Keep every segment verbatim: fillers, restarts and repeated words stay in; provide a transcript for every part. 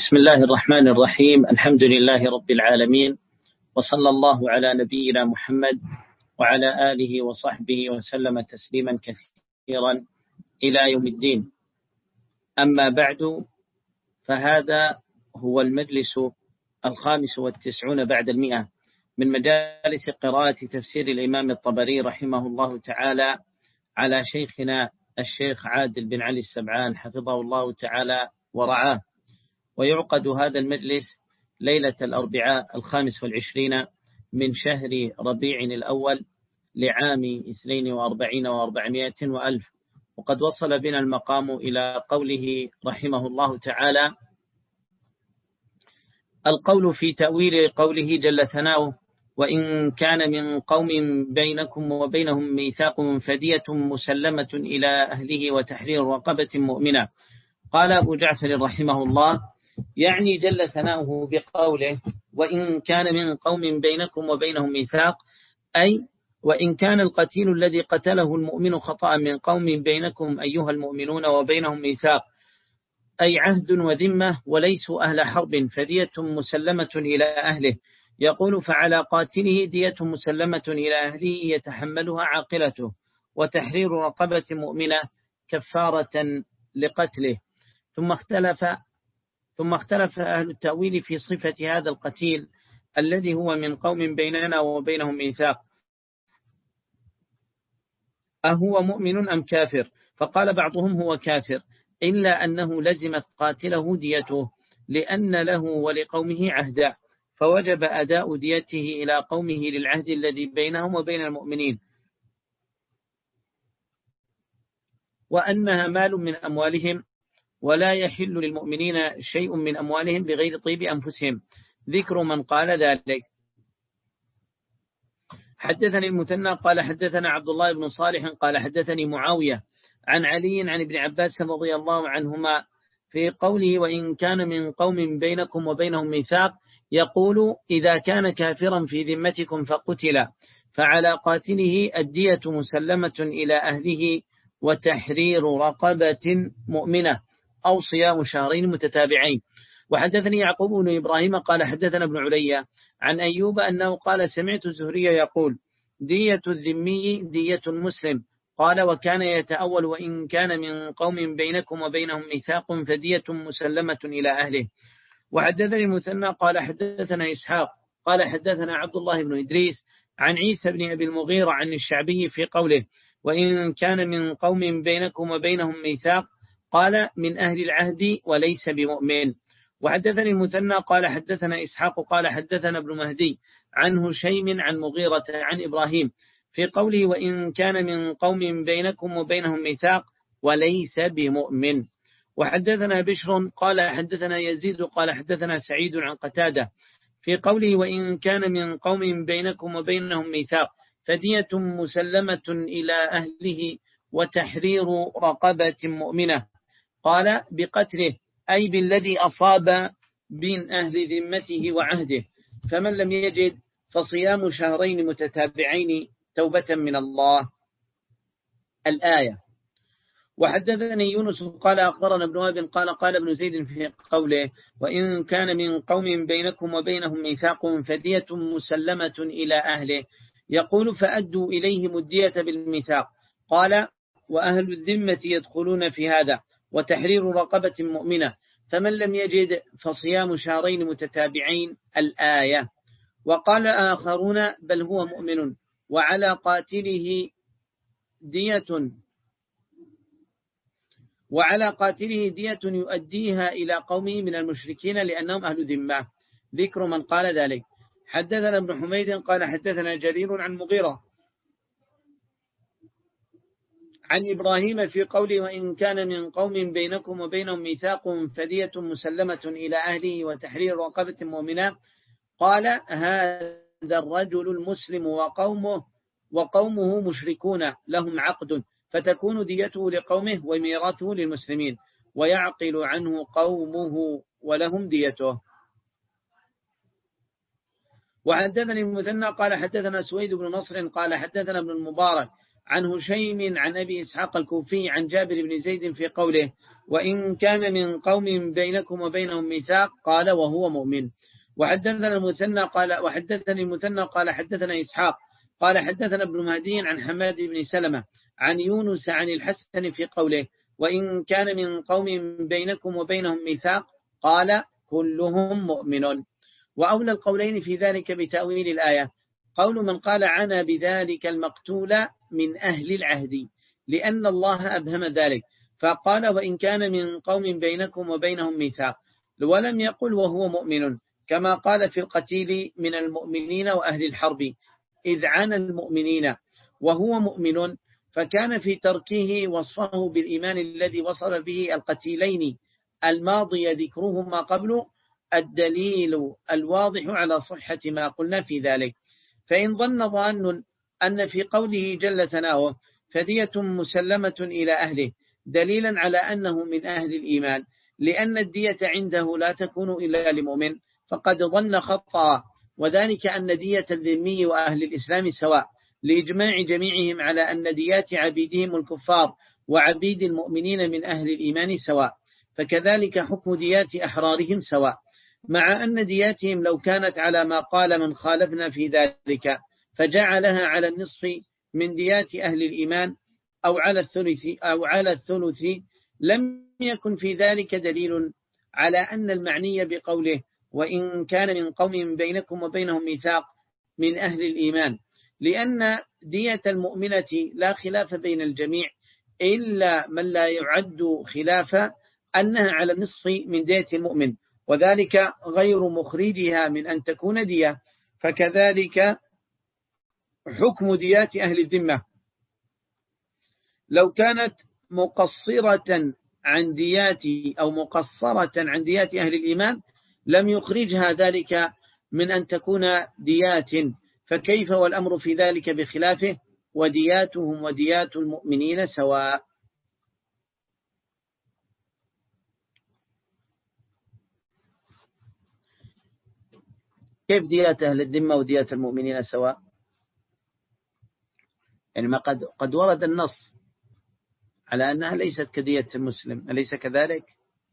بسم الله الرحمن الرحيم. الحمد لله رب العالمين، وصلى الله على نبينا محمد وعلى آله وصحبه وسلم تسليما كثيرا إلى يوم الدين. أما بعد، فهذا هو المجلس الخامس والتسعون بعد المئة من مجالس قراءة تفسير الإمام الطبري رحمه الله تعالى على شيخنا الشيخ عادل بن علي السبعان حفظه الله تعالى ورعاه. ويعقد هذا المجلس ليلة الأربعاء الخامس والعشرين من شهر ربيع الأول لعام اثنين وأربعين وأربعمائة وألف. وقد وصل بنا المقام إلى قوله رحمه الله تعالى: القول في تأويل قوله جل ثناؤه: وإن كان من قوم بينكم وبينهم ميثاق فدية مسلمة إلى أهله وتحرير رقبة مؤمنة. قال أبو جعفر رحمه الله: يعني جل ثناؤه بقوله وإن كان من قوم بينكم وبينهم ميثاق، أي وإن كان القتيل الذي قتله المؤمن خطأ من قوم بينكم أيها المؤمنون وبينهم ميثاق، أي عهد وذمة وليسوا أهل حرب، فدية مسلمة إلى أهله. يقول: فعلى قاتله دية مسلمة إلى أهله يتحملها عاقلته، وتحرير رقبة مؤمنة كفارة لقتله. ثم اختلف ثم اختلف أهل التأويل في صفة هذا القتيل الذي هو من قوم بيننا وبينهم ميثاق، أهو مؤمن أم كافر؟ فقال بعضهم: هو كافر، إلا أنه لزمت قاتله ديته، لأن له ولقومه عهدا، فوجب أداء ديته إلى قومه للعهد الذي بينهم وبين المؤمنين، وأنها مال من أموالهم، ولا يحل للمؤمنين شيء من أموالهم بغير طيب أنفسهم. ذكر من قال ذلك. حدثني المثنى قال حدثنا عبد الله بن صالح قال حدثني معاوية عن علي عن ابن عباس رضي الله عنهما في قوله وإن كان من قوم بينكم وبينهم ميثاق، يقول: إذا كان كافرا في ذمتكم فقتل فعلى قاتله الدية مسلمة إلى أهله وتحرير رقبة مؤمنة أو صيام شهرين متتابعين. وحدثني يعقوب بن إبراهيم قال حدثنا ابن علي عن أيوب أنه قال: سمعت الزهري يقول: دية الذمي دية المسلم. قال: وكان يتأول وإن كان من قوم بينكم وبينهم ميثاق فدية مسلمة إلى أهله. وحدثني المثنى قال حدثنا إسحاق قال حدثنا عبد الله بن إدريس عن عيسى بن أبي المغيرة عن الشعبي في قوله وإن كان من قوم بينكم وبينهم ميثاق، قال: من أهل العهد وليس بمؤمن. وحدثني المثنى قال حدثنا إسحاق قال حدثنا ابن مهدي عن هشيم عن مغيرة عن إبراهيم في قوله وإن كان من قوم بينكم وبينهم ميثاق وليس بمؤمن. وحدثنا بشر قال حدثنا يزيد قال حدثنا سعيد عن قتادة في قوله وإن كان من قوم بينكم وبينهم ميثاق فدية مسلمة إلى أهله وتحرير رقبة مؤمنة. قال: بقتله، أي بالذي أصاب من أهل ذمته وعهده، فمن لم يجد فصيام شهرين متتابعين توبة من الله. الآية. وحدثني يونس قال أخبرنا ابن وهب قال قال ابن زيد في قوله وإن كان من قوم بينكم وبينهم ميثاق فدية مسلمة إلى أهله، يقول: فأدوا إليهم الدية بالميثاق. قال: وأهل الذمة يدخلون في هذا، وتحرير رقبة مؤمنة، فمن لم يجد فصيام شهرين متتابعين. الآية. وقال آخرون: بل هو مؤمن، وعلى قاتله دية وعلى قاتله دية يؤديها إلى قومه من المشركين لأنهم أهل ذمة. ذكر من قال ذلك. حدثنا ابن حميد قال حدثنا جرير عن مغيرة عن إبراهيم في قوله وإن كان من قوم بينكم وبينهم ميثاق فدية مسلمة إلى أهله وتحرير رقبة مؤمنة. قال: هذا الرجل المسلم وقومه وقومه مشركون لهم عقد، فتكون ديته لقومه وميراثه للمسلمين، ويعقل عنه قومه ولهم ديته. وحدثني المثنى قال حدثنا سويد بن نصر قال حدثنا ابن المبارك عن هشيم عن أبي إسحاق الكوفي عن جابر بن زيد في قوله وإن كان من قوم بينكم وبينهم ميثاق قال وهو مؤمن. وحدثنا المثنى قال وحدثني المثنى قال حدثنا إسحاق قال حدثنا ابن مهدي عن حماد بن سلمة عن يونس عن الحسن في قوله وإن كان من قوم بينكم وبينهم ميثاق قال كلهم مؤمن. وأولى القولين في ذلك بتأويل الآية قول من قال عنا بذلك المقتول من أهل العهد لأن الله أبهم ذلك فقال وإن كان من قوم بينكم وبينهم ميثاق ولم يقل وهو مؤمن كما قال في القتيل من المؤمنين وأهل الحرب إذ عنا المؤمنين وهو مؤمن فكان في تركه وصفه بالإيمان الذي وصف به القتيلين الماضي ذكرهما قبل الدليل الواضح على صحة ما قلنا في ذلك. فإن ظن ظان أن في قوله جل ثناؤه فدية مسلمة إلى أهله دليلا على أنه من أهل الإيمان لأن الدية عنده لا تكون إلا لمؤمن فقد ظن خطأ وذلك أن دية الذمي وأهل الإسلام سواء لإجماع جميعهم على أن ديات عبيدهم الكفار وعبيد المؤمنين من أهل الإيمان سواء فكذلك حكم ديات أحرارهم سواء مع أن دياتهم لو كانت على ما قال من خالفنا في ذلك فجعلها على النصف من ديات أهل الإيمان أو على الثلث أو على الثلث لم يكن في ذلك دليل على أن المعني بقوله وإن كان من قوم بينكم وبينهم ميثاق من أهل الإيمان لأن دية المؤمنة لا خلاف بين الجميع إلا من لا يعد خلافا أنها على النصف من دية المؤمن وذلك غير مخرجها من أن تكون دية فكذلك حكم ديات أهل الذمة لو كانت مقصرة عن ديات أو مقصرة عن ديات أهل الإيمان لم يخرجها ذلك من أن تكون ديات فكيف والأمر في ذلك بخلافه ودياتهم وديات المؤمنين سواء. كيف ديات أهل الذمة وديات المؤمنين سواء؟ يعني ما قد قد ورد النص على أنها ليست كدية المسلم أليس كذلك؟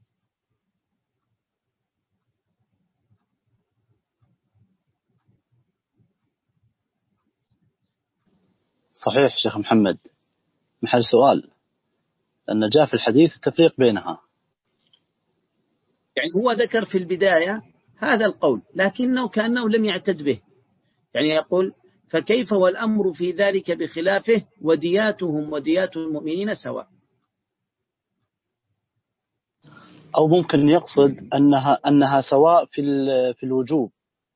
صحيح شيخ محمد محل سؤال أن جاء في الحديث التفريق بينها يعني هو ذكر في البداية هذا القول لكنه كأنه لم يعتد به يعني يقول فكيف والأمر في ذلك بخلافه ودياتهم وديات المؤمنين سواء أو ممكن يقصد أنها أنها سواء في في الوجوب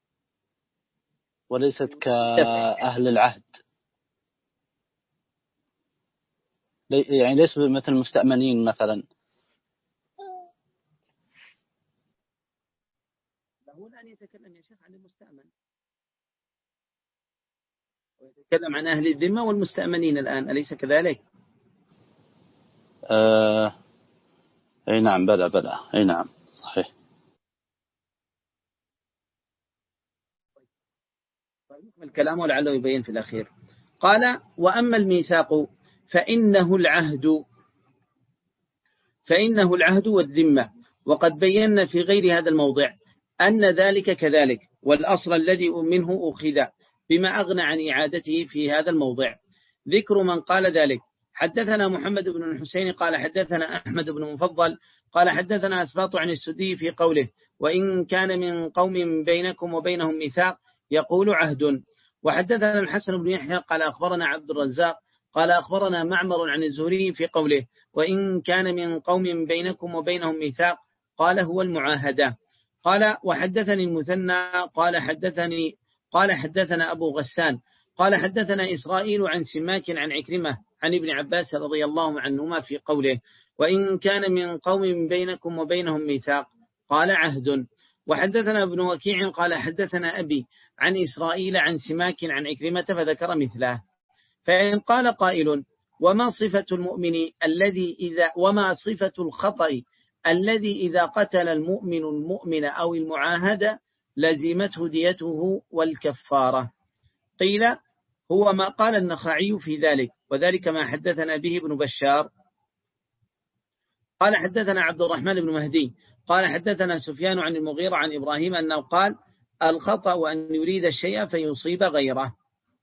وليست كأهل العهد يعني ليس مثل المستأمنين مثلا هنا أن يتكلم يا شيخ عن المستأمن ويتكلم عن أهل الذمة والمستأمنين الآن أليس كذلك؟ آه أي نعم بلى بلى أي نعم صحيح. الكلام ولعله يبين في الأخير. قال وأما الميثاق فإنه العهد فإنه العهد والذمة وقد بينا في غير هذا الموضع أن ذلك كذلك والأصل الذي منه أخذ بما أغنى عن إعادته في هذا الموضع. ذكر من قال ذلك حدثنا محمد بن الحسين قال حدثنا أحمد بن مفضل قال حدثنا أسباط عن السدي في قوله وإن كان من قوم بينكم وبينهم ميثاق يقول عهد. وحدثنا الحسن بن يحيى قال أخبرنا عبد الرزاق قال أخبرنا معمر عن الزهري في قوله وإن كان من قوم بينكم وبينهم ميثاق قال هو المعاهدة. قال وحدثني المثنى قال حدثني قال حدثنا أبو غسان قال حدثنا إسرائيل عن سماك عن عكرمة عن ابن عباس رضي الله عنهما في قوله وإن كان من قوم بينكم وبينهم ميثاق قال عهد. وحدثنا ابن وكيع قال حدثنا أبي عن إسرائيل عن سماك عن عكرمة فذكر مثله. فإن قال قائل وما صفة المؤمن الذي إذا وما صفة الخطأ الذي إذا قتل المؤمن المؤمن أو المعاهد لزمته ديته والكفارة؟ قيل هو ما قال النخعي في ذلك وذلك ما حدثنا به ابن بشار. قال حدثنا عبد الرحمن بن مهدي قال حدثنا سفيان عن المغيرة عن إبراهيم أنه قال الخطأ أن يريد الشيء فيصيب غيره.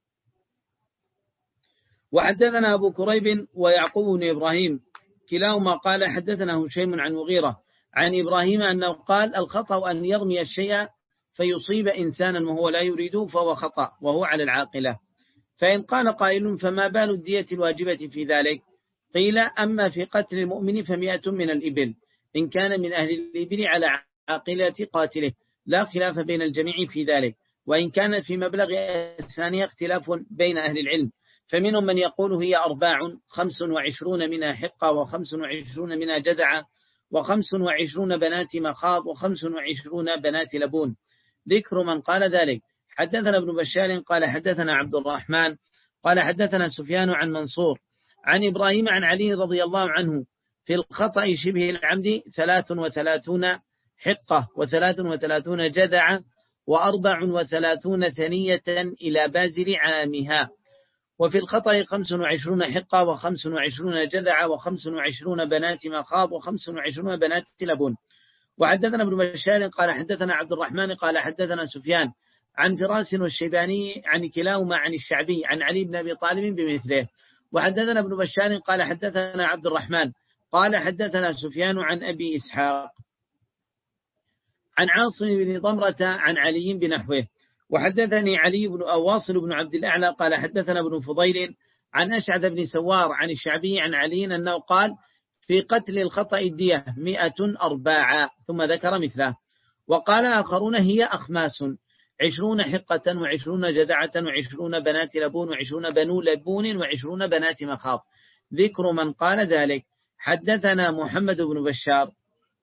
وحدثنا أبو كريب ويعقوب بن إبراهيم كلاهما قال حدثنا هشيم عن مغيرة عن إبراهيم أنه قال الخطأ أن يرمي الشيء فيصيب إنسانا وهو لا يريده فهو خطأ وهو على العاقلة. فإن قال قائل فما بال الدية الواجبة في ذلك؟ قيل أما في قتل المؤمن فمئة من الإبل إن كان من أهل الإبل على عاقلة قاتله، لا خلاف بين الجميع في ذلك. وإن كان في مبلغ الثانية اختلاف بين أهل العلم، فمنهم من يقول هي أرباع خمس وعشرون منها حقة وخمس وعشرون منها جدعة وخمس وعشرون بنات مخاض وخمس وعشرون بنات لبون. ذكر من قال ذلك. حدثنا ابن بشار قال حدثنا عبد الرحمن قال حدثنا سفيان عن منصور عن إبراهيم عن علي رضي الله عنه في الخطأ شبه العمد ثلاث وثلاثون حقة وثلاث وثلاثون جدعة وأربع وثلاثون ثنية إلى بازل عامها، وفي الخطأ خمس وعشرون حقة وخمس وعشرون جدعة وخمس وعشرون بنات مخاض وخمس وعشرون بنات لبون. وحدثنا ابن بشار قال حدثنا عبد الرحمن قال حدثنا سفيان عن فراس والشيباني عن كلاهما عن الشعبي عن علي بن أبي طالب بمثله. وحدثنا ابن بشار قال حدثنا عبد الرحمن قال حدثنا سفيان عن أبي إسحاق عن عاصم بن ضمرة عن علي بنحوه. وحدثني علي بن أواصل بن عبد الأعلى قال حدثنا ابن فضيل عن أشعث بن سوار عن الشعبي عن علي أنه قال في قتل الخطأ الدية مئة أرباعا، ثم ذكر مثله. وقال آخرون هي أخماس عشرون حقة وعشرون جدعة وعشرون بنات لبون وعشرون بنو لبون وعشرون بنات مخاض. ذكر من قال ذلك. حدثنا محمد بن بشار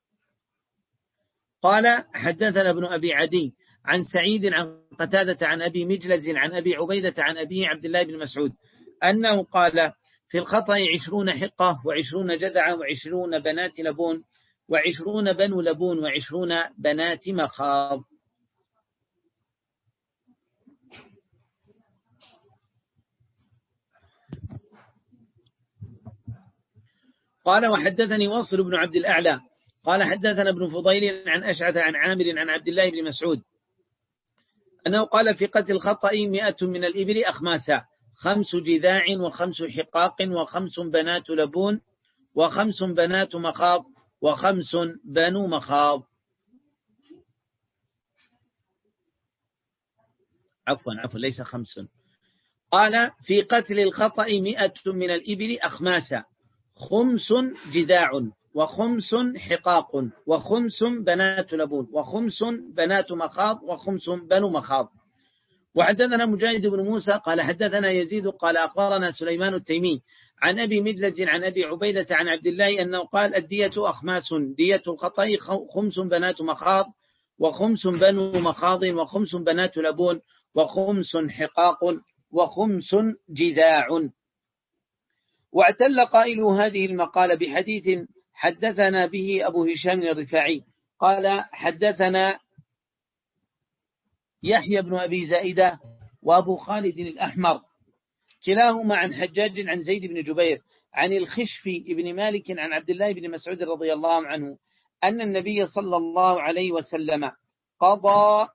قال حدثنا ابن أبي عدي عن سعيد عن قتادة عن أبي مجلز عن أبي عبيدة عن أبي عبد الله بن مسعود أنه قال في الخطأ عشرون حقة وعشرون جدعة وعشرون بنات لبون وعشرون بنو لبون وعشرون بنات مخاض. قال وحدثني واصل بن عبد الأعلى قال حدثنا ابن فضيل عن أشعث عن عامر عن عبد الله بن مسعود أنه قال في قتل الخطأ مئة من الإبل أخماسا خمس جذاع وخمس حقاق وخمس بنات لبون وخمس بنات مخاض وخمس بنو مخاض. عفوا عفوا ليس خمس. قال في قتل الخطأ مئة من الإبل أخماسا خمس جذاع وخمس حقاق وخمس بنات لبون وخمس بنات مخاض وخمس بنو مخاض. وحدثنا مجاهد بن موسى قال حدثنا يزيد قال أخبرنا سليمان التيمي عن أبي مجلز عن أبي عبيدة عن عبد الله أنه قال الدية أخماس دية الخطأ خمس بنات مخاض وخمس بنو مخاض وخمس بنات لبون وخمس حقاق وخمس جذاع. واعتل قائل هذه المقالة بحديث حدثنا به أبو هشام الرفاعي قال حدثنا يحيى بن أبي زائدة وأبو خالد الأحمر كلاهما عن حجاج عن زيد بن جبير عن الخشفي بن مالك عن عبد الله بن مسعود رضي الله عنه أن النبي صلى الله عليه وسلم قضى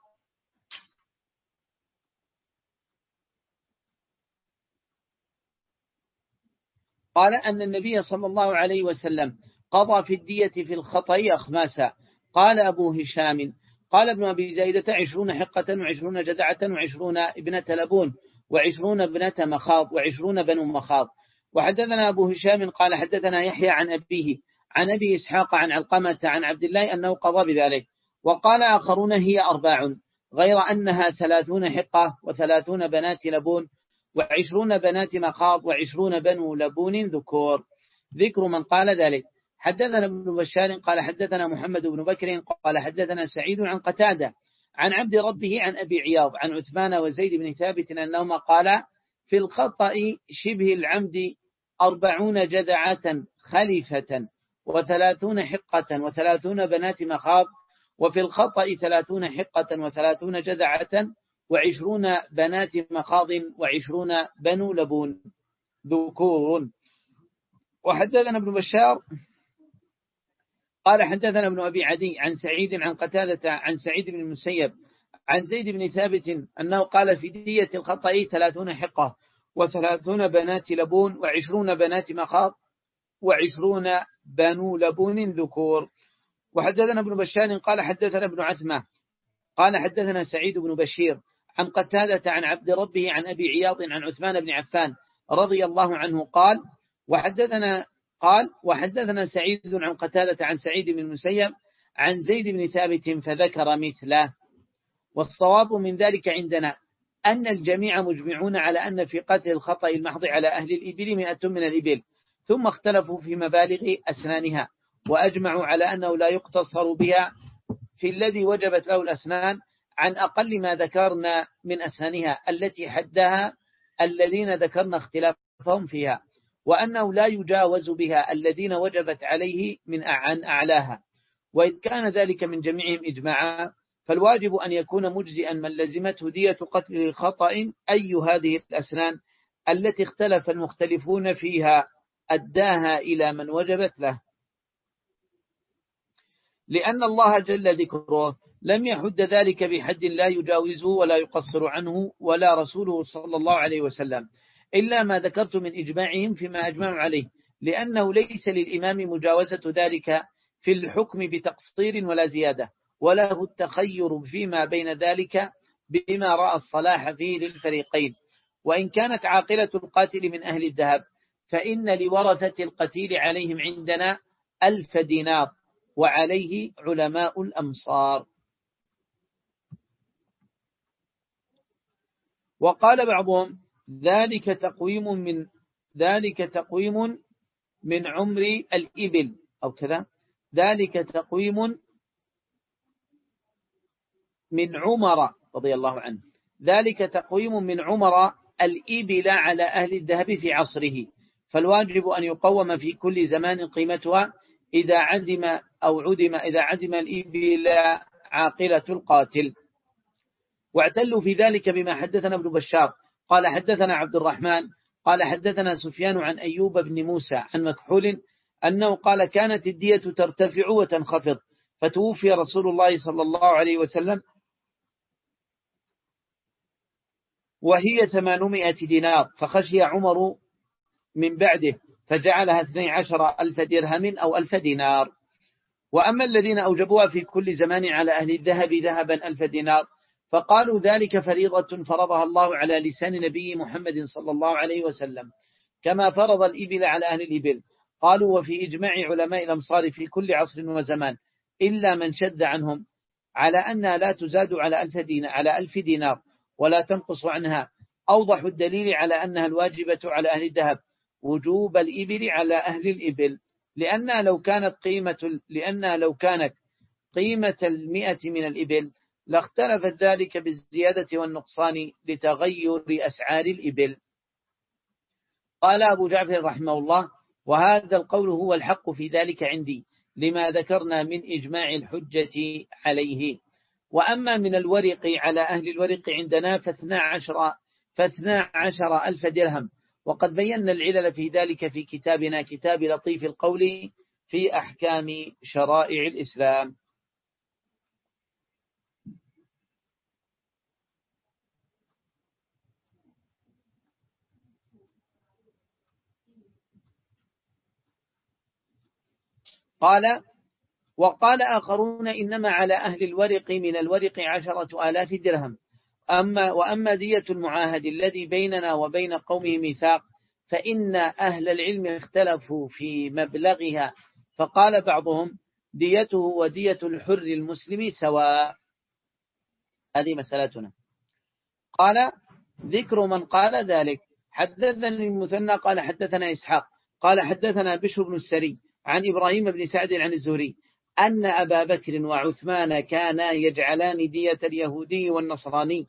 قال أن النبي صلى الله عليه وسلم قضى في الدية في الخطأ أخماسا. قال أبو هشام قال ابن أبي زايدة عشرون حقة وعشرون جدعة وعشرون ابنة لبون وعشرون ابنة مخاض وعشرون بنو مخاض. وحدثنا أبو هشام قال حدثنا يحيى عن أبيه عن أبي إسحاق عن علقمة عن عبد الله أنه قضى بذلك. وقال آخرون هي أرباع غير أنها ثلاثون حقة وثلاثون بنات لبون وعشرون بنات مخاض وعشرون بنو لبون ذكور. ذكر من قال ذلك. حدثنا ابن بشار قال حدثنا محمد بن بكر قال حدثنا سعيد عن قتادة عن عبد ربه عن أبي عياض عن عثمان وزيد بن ثابت أنهما قال في الخطأ شبه العمد أربعون جدعة خليفة وثلاثون حقة وثلاثون بنات مخاض وفي الخطأ ثلاثون حقة وثلاثون جدعة وعشرون بنات مخاض وعشرون بنو لبون. ذكور. وحدثنا ابن بشار قال حدثنا ابن أبي عدي عن سعيد عن قتادة عن سعيد بن المسيب عن زيد بن ثابت أنه قال في دية الخطأ ثلاثون حقة وثلاثون بنات لبون وعشرون بنات مخاض وعشرون بنو لبون ذكور. وحدثنا ابن بشار قال حدثنا ابن عثمة قال حدثنا سعيد بن بشير عن قتادة عن عبد ربه عن أبي عياض عن عثمان بن عفان رضي الله عنه قال وحدثنا قال وحدثنا سعيد عن قتادة عن سعيد بن المسيب عن زيد بن ثابت فذكر مثله. والصواب من ذلك عندنا أن الجميع مجمعون على أن في قتل الخطأ المحض على أهل الإبل مئة من الإبل، ثم اختلفوا في مبالغ أسنانها، وأجمعوا على أنه لا يقتصر بها في الذي وجبت له الأسنان عن أقل ما ذكرنا من أسنانها التي حدها الذين ذكرنا اختلافهم فيها، وأنه لا يجاوز بها الذين وجبت عليه من عن أعلاها. وإذ كان ذلك من جميعهم إجماعا فالواجب أن يكون مجزئا من لزمته دية قتل خطأ أي هذه الأسنان التي اختلف المختلفون فيها أداها إلى من وجبت له، لأن الله جل ذكره لم يحد ذلك بحد لا يجاوزه ولا يقصر عنه ولا رسوله صلى الله عليه وسلم إلا ما ذكرت من إجماعهم فيما أجمعوا عليه، لأنه ليس للإمام مجاوزة ذلك في الحكم بتقصير ولا زيادة، وله التخير فيما بين ذلك بما رأى الصلاح فيه للفريقين. وإن كانت عاقلة القاتل من أهل الذهب فإن لورثة القتيل عليهم عندنا ألف دينار، وعليه علماء الأمصار. وقال بعضهم ذلك تقويم من ذلك تقويم من عمر الإبل أو كذا، ذلك تقويم من عمر رضي الله عنه، ذلك تقويم من عمر الإبل على أهل الذهب في عصره، فالواجب أن يقوم في كل زمان قيمتها إذا عدم أو عدم إذا عدم الإبل عاقلة القاتل. واعتلوا في ذلك بما حدثنا ابن بشار قال حدثنا عبد الرحمن قال حدثنا سفيان عن أيوب بن موسى عن مكحول أنه قال كانت الدية ترتفع وتنخفض، فتوفي رسول الله صلى الله عليه وسلم وهي ثمانمائة دينار، فخشي عمر من بعده فجعلها اثني عشر ألف درهم أو ألف دينار. وأما الذين أوجبوها في كل زمان على أهل الذهب ذهبا ألف دينار فقالوا ذلك فريضة فرضها الله على لسان نبي محمد صلى الله عليه وسلم كما فرض الإبل على أهل الإبل. قالوا وفي إجماع علماء الأمصار في كل عصر وزمان إلا من شد عنهم على أنها لا تزاد على ألف دينار, على ألف دينار ولا تنقص عنها. أوضح الدليل على أنها الواجبة على أهل الذهب وجوب الإبل على أهل الإبل، لأنها لو كانت قيمة لأنها لو كانت قيمة المئة من الإبل لاختلفت ذلك بالزيادة والنقصان لتغير أسعار الإبل. قال أبو جعفر رحمه الله وهذا القول هو الحق في ذلك عندي لما ذكرنا من إجماع الحجة عليه. وأما من الورق على أهل الورق عندنا فاثنى عشر, فاثنى عشر ألف درهم، وقد بينا العلل في ذلك في كتابنا كتاب لطيف القول في أحكام شرائع الإسلام. قال وقال آخرون إنما على أهل الورق من الورق عشرة آلاف درهم. أما وأما دية المعاهد الذي بيننا وبين قومه ميثاق فإن أهل العلم اختلفوا في مبلغها، فقال بعضهم ديته ودية الحر المسلم سواء. هذه مسألتنا. قال ذكر من قال ذلك حدثنا المثنى قال حدثنا إسحاق قال حدثنا بشر بن السري عن إبراهيم بن سعد عن الزهري أن أبا بكر وعثمان كانا يجعلان دية اليهودي والنصراني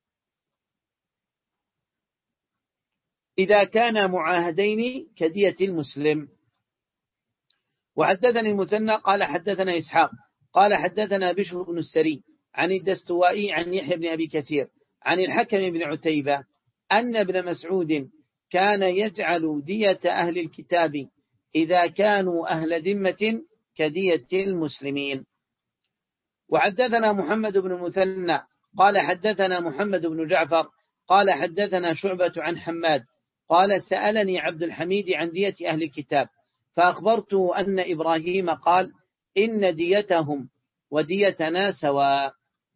إذا كان معاهدين كدية المسلم. وحدثني المثنى قال حدثنا إسحاق قال حدثنا بشر بن السري عن الدستوائي عن يحيى بن أبي كثير عن الحكم بن عتيبة أن ابن مسعود كان يجعل دية أهل الكتاب إذا كانوا أهل ذمة كدية المسلمين. وحدثنا محمد بن المثنى قال حدثنا محمد بن جعفر قال حدثنا شعبة عن حماد قال سألني عبد الحميد عن دية أهل الكتاب فأخبرته أن إبراهيم قال إن ديتهم وديتنا سواء.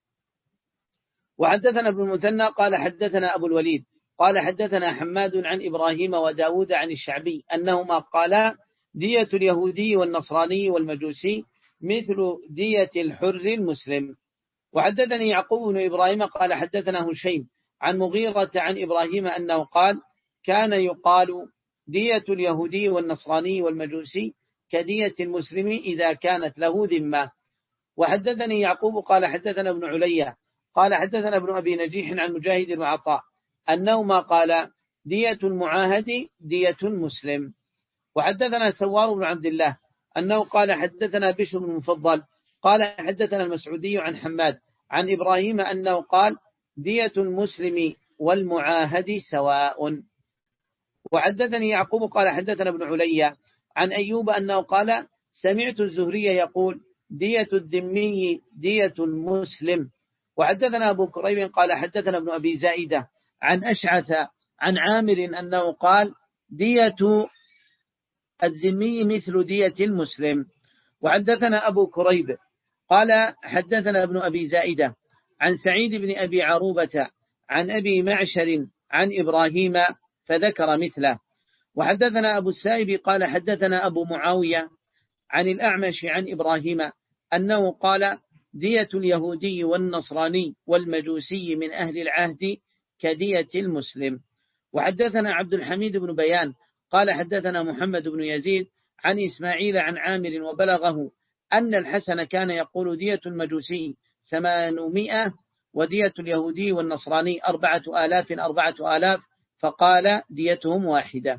وحدثنا ابن المثنى قال حدثنا أبو الوليد قال حدثنا حماد عن إبراهيم وداود عن الشعبي أنهما قالا دية اليهودي والنصراني والمجوسي مثل دية الحر المسلم. وحدثني يعقوب بن إبراهيم قال حدثنا هشيم عن مغيرة عن إبراهيم أنه قال كان يقال دية اليهودي والنصراني والمجوسي كدية المسلم إذا كانت له ذمة. وحدثني يعقوب قال حدثنا ابن عليا قال حدثنا ابن أبي نجيح عن مجاهد وعطاء أنهما قال دية المعاهد دية المسلم. وحدثنا سوار بن عبد الله أنه قال حدثنا بشر بن المفضل قال حدثنا المسعودي عن حماد عن إبراهيم أنه قال دية المسلم والمعاهد سواء. وحدثني يعقوب قال حدثنا ابن عليا عن أيوب أنه قال سمعت الزهري يقول دية الذمي دية المسلم. وحدثنا أبو كريب قال حدثنا ابن أبي زائدة عن أشعث عن عامر أنه قال دية الذمي مثل دية المسلم. وحدثنا أبو كريب قال حدثنا ابن أبي زائدة عن سعيد بن أبي عروبة عن أبي معشر عن إبراهيم فذكر مثله. وحدثنا أبو السائب قال حدثنا أبو معاوية عن الأعمش عن إبراهيم أنه قال دية اليهودي والنصراني والمجوسي من أهل العهد كدية المسلم. وحدثنا عبد الحميد بن بيان قال حدثنا محمد بن يزيد عن إسماعيل عن عامر وبلغه أن الحسن كان يقول دية المجوسي ثمانمائة ودية اليهودي والنصراني أربعة آلاف أربعة آلاف فقال ديتهم واحدة.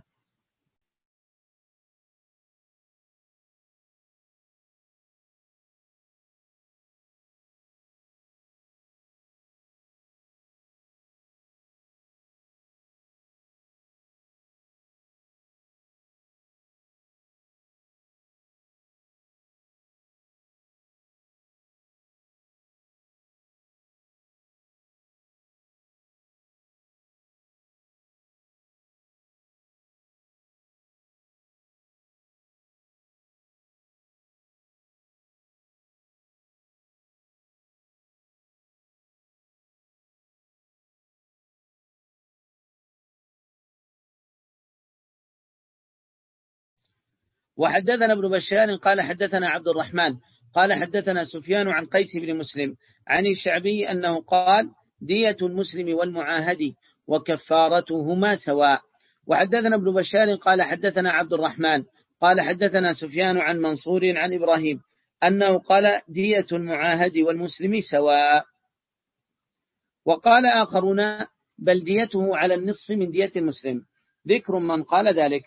وحدثنا ابن بشار قال حدثنا عبد الرحمن قال حدثنا سفيان عن قيس بن مسلم عن الشعبي أنه قال دية المسلم والمعاهد وكفارتهما سواء. وحدثنا ابن بشار قال حدثنا عبد الرحمن قال حدثنا سفيان عن منصور عن إبراهيم أنه قال دية المعاهد والمسلم سواء. وقال آخرون بل ديته على النصف من دية المسلم ذكر من قال ذلك.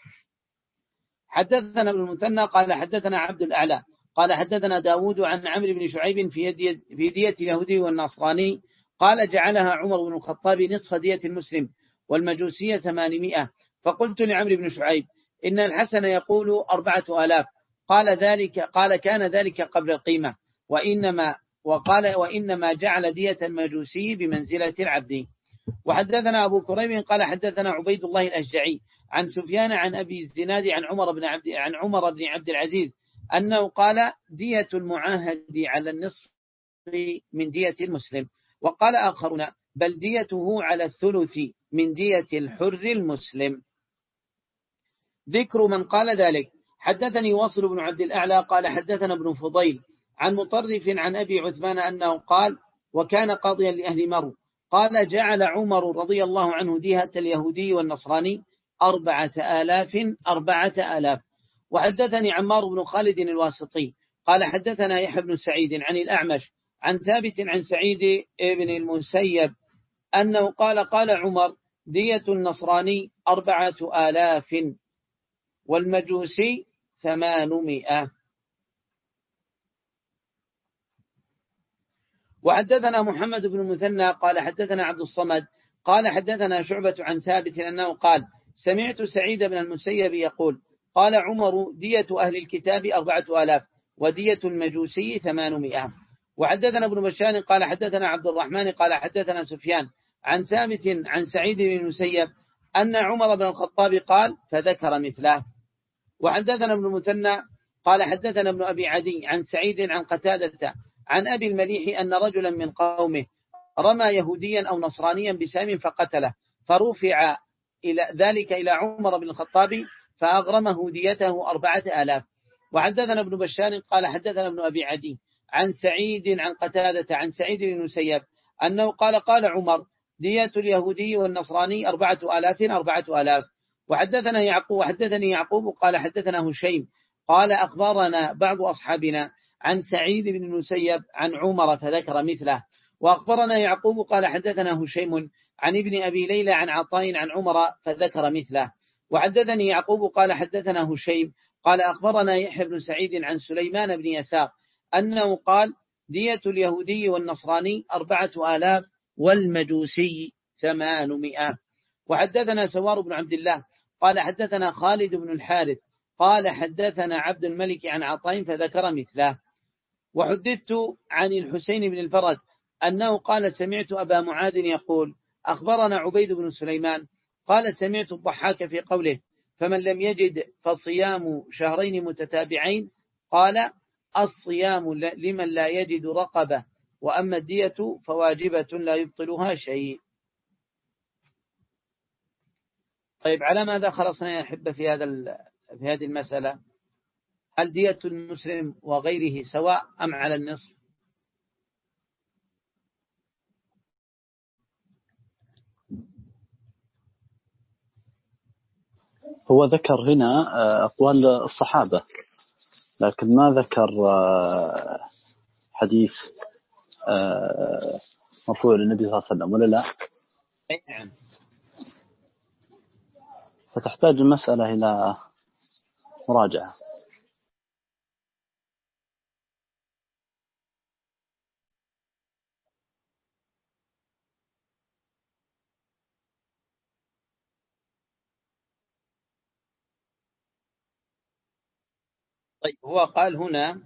حدثنا ابن المثنى قال حدثنا عبد الأعلى قال حدثنا داود عن عمرو بن شعيب في دية, في دية اليهودي والنصراني قال جعلها عمر بن الخطاب نصف دية المسلم والمجوسية ثمانمائة. فقلت لعمرو بن شعيب إن الحسن يقول أربعة آلاف قال ذلك قال كان ذلك قبل القيمة وإنما وقال وإنما جعل دية المجوسي بمنزلة العبد. وحدثنا أبو كريم قال حدثنا عبيد الله الأشجعي عن سفيان عن أبي الزناد عن عمر بن عبد عن عمر بن عبد العزيز أنه قال دية المعاهد على النصف من دية المسلم. وقال آخرون بل ديته على الثلث من دية الحر المسلم ذكر من قال ذلك. حدثني واصل بن عبد الأعلى قال حدثنا ابن فضيل عن مطرف عن أبي عثمان أنه قال وكان قاضيا لأهل مرو قال جعل عمر رضي الله عنه دية اليهودي والنصراني أربعة آلاف أربعة آلاف. وحدثني عمار بن خالد الواسطي قال حدثنا يحيى بن سعيد عن الأعمش عن ثابت عن سعيد بن المسيب أنه قال قال عمر دية النصراني أربعة آلاف والمجوسي ثمانمائة. وحدثنا محمد بن المثنى قال حدثنا عبد الصمد قال حدثنا شعبة عن ثابت أنه قال سمعت سعيد بن المسيب يقول قال عمر دية أهل الكتاب أربعة آلاف ودية المجوسي ثمانمائة. وحدثنا ابن بشار قال حدثنا عبد الرحمن قال حدثنا سفيان عن ثابت عن سعيد بن المسيب أن عمر بن الخطاب قال فذكر مثله. وحدثنا ابن المثنى قال حدثنا ابن أبي عدي عن سعيد عن قتادة عن أبي المليح أن رجلا من قومه رمى يهوديا أو نصرانيا بسهم فقتله، فرفع إلى ذلك إلى عمر بن الخطاب فأغرمه ديته أربعة آلاف. وحدثنا ابن بشار قال حدثنا ابن أبي عدي عن سعيد عن قتادة عن سعيد بن المسيب أنه قال قال عمر دية اليهودي والنصراني أربعة آلاف أربعة آلاف. وحدثنا يعقوب وحدثني يعقوب قال حدثنا هشيم قال أخبرنا بعض أصحابنا عن سعيد بن المسيب عن عمر فذكر مثله. وأخبرنا يعقوب قال حدثنا هشيم عن ابن أبي ليلى عن عطاء عن عمر فذكر مثله. وحدثني يعقوب قال حدثنا هشيم قال أخبرنا يحيى بن سعيد عن سليمان بن يسار أنه قال دية اليهودي والنصراني أربعة آلاف والمجوسي ثمانمائة. وحدثنا سوار بن عبد الله قال حدثنا خالد بن الحارث قال حدثنا عبد الملك عن عطاء فذكر مثله. وحدثت عن الحسين بن الفرج أنه قال سمعت أبا معاذ يقول أخبرنا عبيد بن سليمان قال سمعت الضحاك في قوله فمن لم يجد فصيام شهرين متتابعين قال الصيام لمن لا يجد رقبة وأما الدية فواجبة لا يبطلها شيء. طيب على ماذا خلصنا يا أحبة في هذا في هذه المسألة؟ هل دية المسلم وغيره سواء أم على النصف؟ هو ذكر هنا أقوال الصحابة لكن ما ذكر حديث مرفوع للنبي صلى الله عليه وسلم ولا لا؟ نعم. فتحتاج المسألة إلى مراجعة. طيب هو قال هنا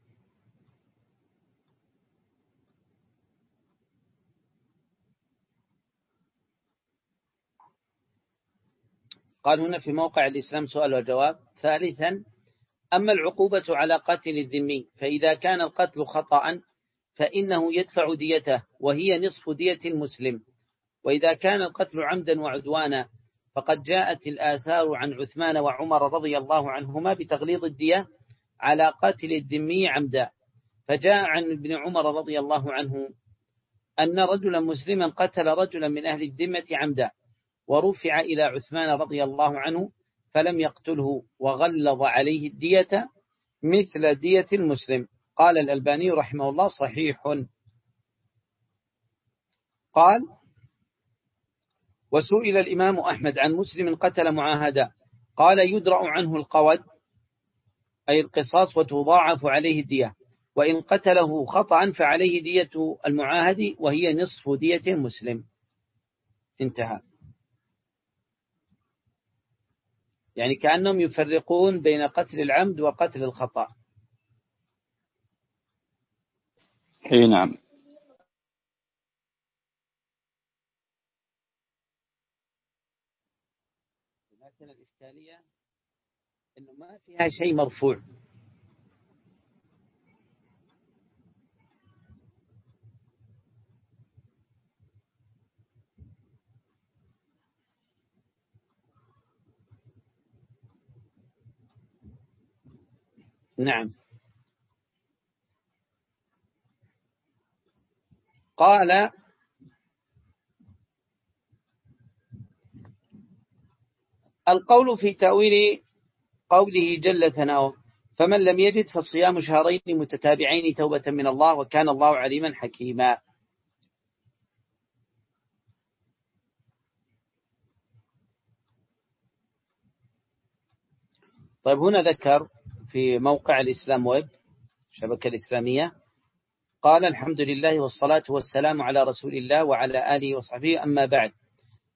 قال هنا في موقع الإسلام سؤال وجواب. ثالثا أما العقوبة على قتل الذمي فإذا كان القتل خطأ فإنه يدفع ديته وهي نصف دية المسلم، وإذا كان القتل عمدا وعدوانا فقد جاءت الآثار عن عثمان وعمر رضي الله عنهما بتغليظ الدية على قتل الذمي عمدا. فجاء عن ابن عمر رضي الله عنه أن رجلا مسلما قتل رجلا من أهل الذمة عمدا ورفع إلى عثمان رضي الله عنه فلم يقتله وغلظ عليه الدية مثل دية المسلم. قال الألباني رحمه الله صحيح. قال وسئل الإمام أحمد عن مسلم قتل معاهدا قال يدرأ عنه القود أي القصاص وتضاعف عليه الدية، وإن قتله خطأ فعليه دية المعاهد وهي نصف دية المسلم. انتهى. يعني كأنهم يفرقون بين قتل العمد وقتل الخطأ. اي نعم. لكن الإشكالية إنه ما فيها شيء مرفوع. نعم. قال القول في تأويل قوله جل ثناؤه فمن لم يجد فالصيام شهرين متتابعين توبة من الله وكان الله عليما حكيما. طيب هنا ذكر في موقع الإسلام ويب شبكة الإسلامية قال الحمد لله والصلاة والسلام على رسول الله وعلى آله وصحبه أما بعد،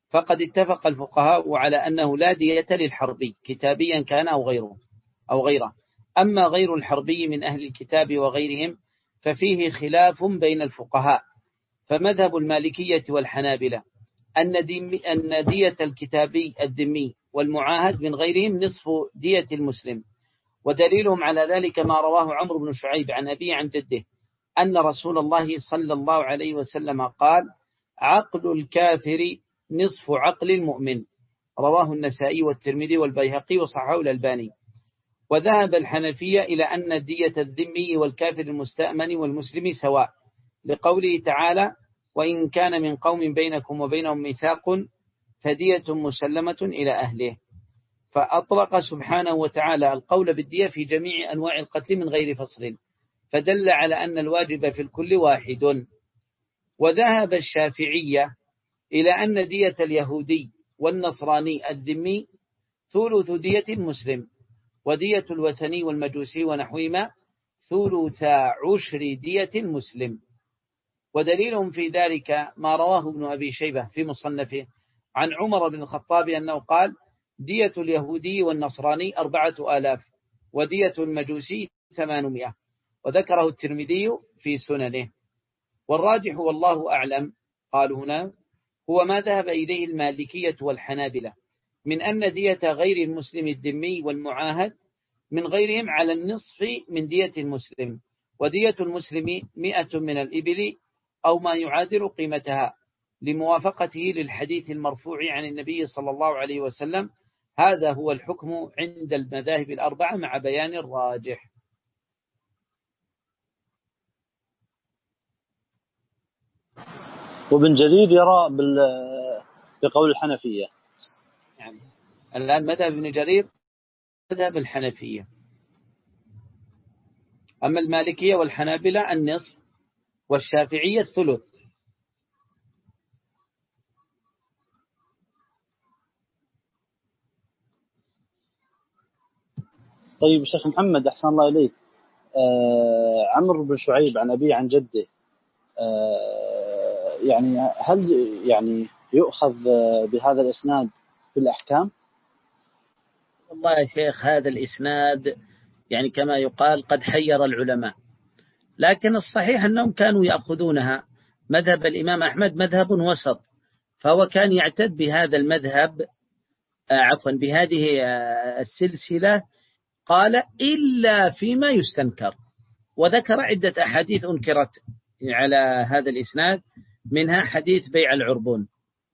فقد اتفق الفقهاء على أنه لا دية للحربي كتابيا كان أو غيره أو غيره. أما غير الحربي من أهل الكتاب وغيرهم ففيه خلاف بين الفقهاء، فمذهب المالكية والحنابلة أن دية الكتابي الذمي والمعاهد من غيرهم نصف دية المسلم، ودليلهم على ذلك ما رواه عمرو بن شعيب عن أبيه عن جده أن رسول الله صلى الله عليه وسلم قال: عقل الكافر نصف عقل المؤمن، رواه النسائي والترمذي والبيهقي وصححه الألباني. وذهب الحنفية إلى أن دية الذمي والكافر المستأمن والمسلم سواء، لقوله تعالى: وإن كان من قوم بينكم وبينهم ميثاق فدية مسلمة إلى أهله. فأطلق سبحانه وتعالى القول بالدية في جميع أنواع القتل من غير فصل، فدل على أن الواجب في الكل واحد. وذهب الشافعية إلى أن دية اليهودي والنصراني الذمي ثلث دية المسلم، ودية الوثني والمجوسي ونحوهما ثلث عشر دية المسلم. ودليلهم في ذلك ما رواه ابن أبي شيبة في مصنفه عن عمر بن الخطاب أنه قال: دية اليهودي والنصراني أربعة آلاف، ودية المجوسي ثمانمائة. وذكره الترمذي في سننه. والراجح والله أعلم، قالوا هنا، هو ما ذهب إليه المالكية والحنابلة من أن دية غير المسلم الذمي والمعاهد من غيرهم على النصف من دية المسلم، ودية المسلم مئة من الإبل أو ما يعادل قيمتها، لموافقته للحديث المرفوع عن النبي صلى الله عليه وسلم. هذا هو الحكم عند المذاهب الأربعة مع بيان الراجح. وابن جرير يرى بقول الحنفية. يعني الآن مذهب ابن جرير مذهب الحنفية، أما المالكية والحنابلة النصف، والشافعية الثلث. طيب شيخ محمد أحسن الله إليك، آه عمرو بن شعيب عن أبيه عن جده، آه يعني هل يعني يؤخذ بهذا الإسناد في الأحكام؟ والله يا شيخ هذا الإسناد يعني كما يقال قد حير العلماء، لكن الصحيح أنهم كانوا يأخذونها. مذهب الإمام أحمد مذهب وسط، فهو كان يعتد بهذا المذهب آه عفوا بهذه آه السلسلة، قال إلا فيما يستنكر، وذكر عدة أحاديث أنكرت على هذا الإسناد، منها حديث بيع العربون،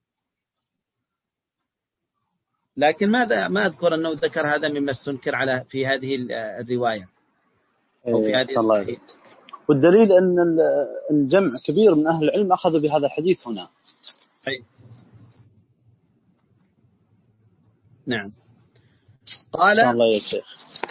لكن ما ما أذكر أنه ذكر هذا مما استنكر على في هذه الرواية أو في هذه الصحيح. والدليل أن الجمع كبير من أهل العلم أخذوا بهذا الحديث هنا. أي. نعم. قال الله يا شيخ: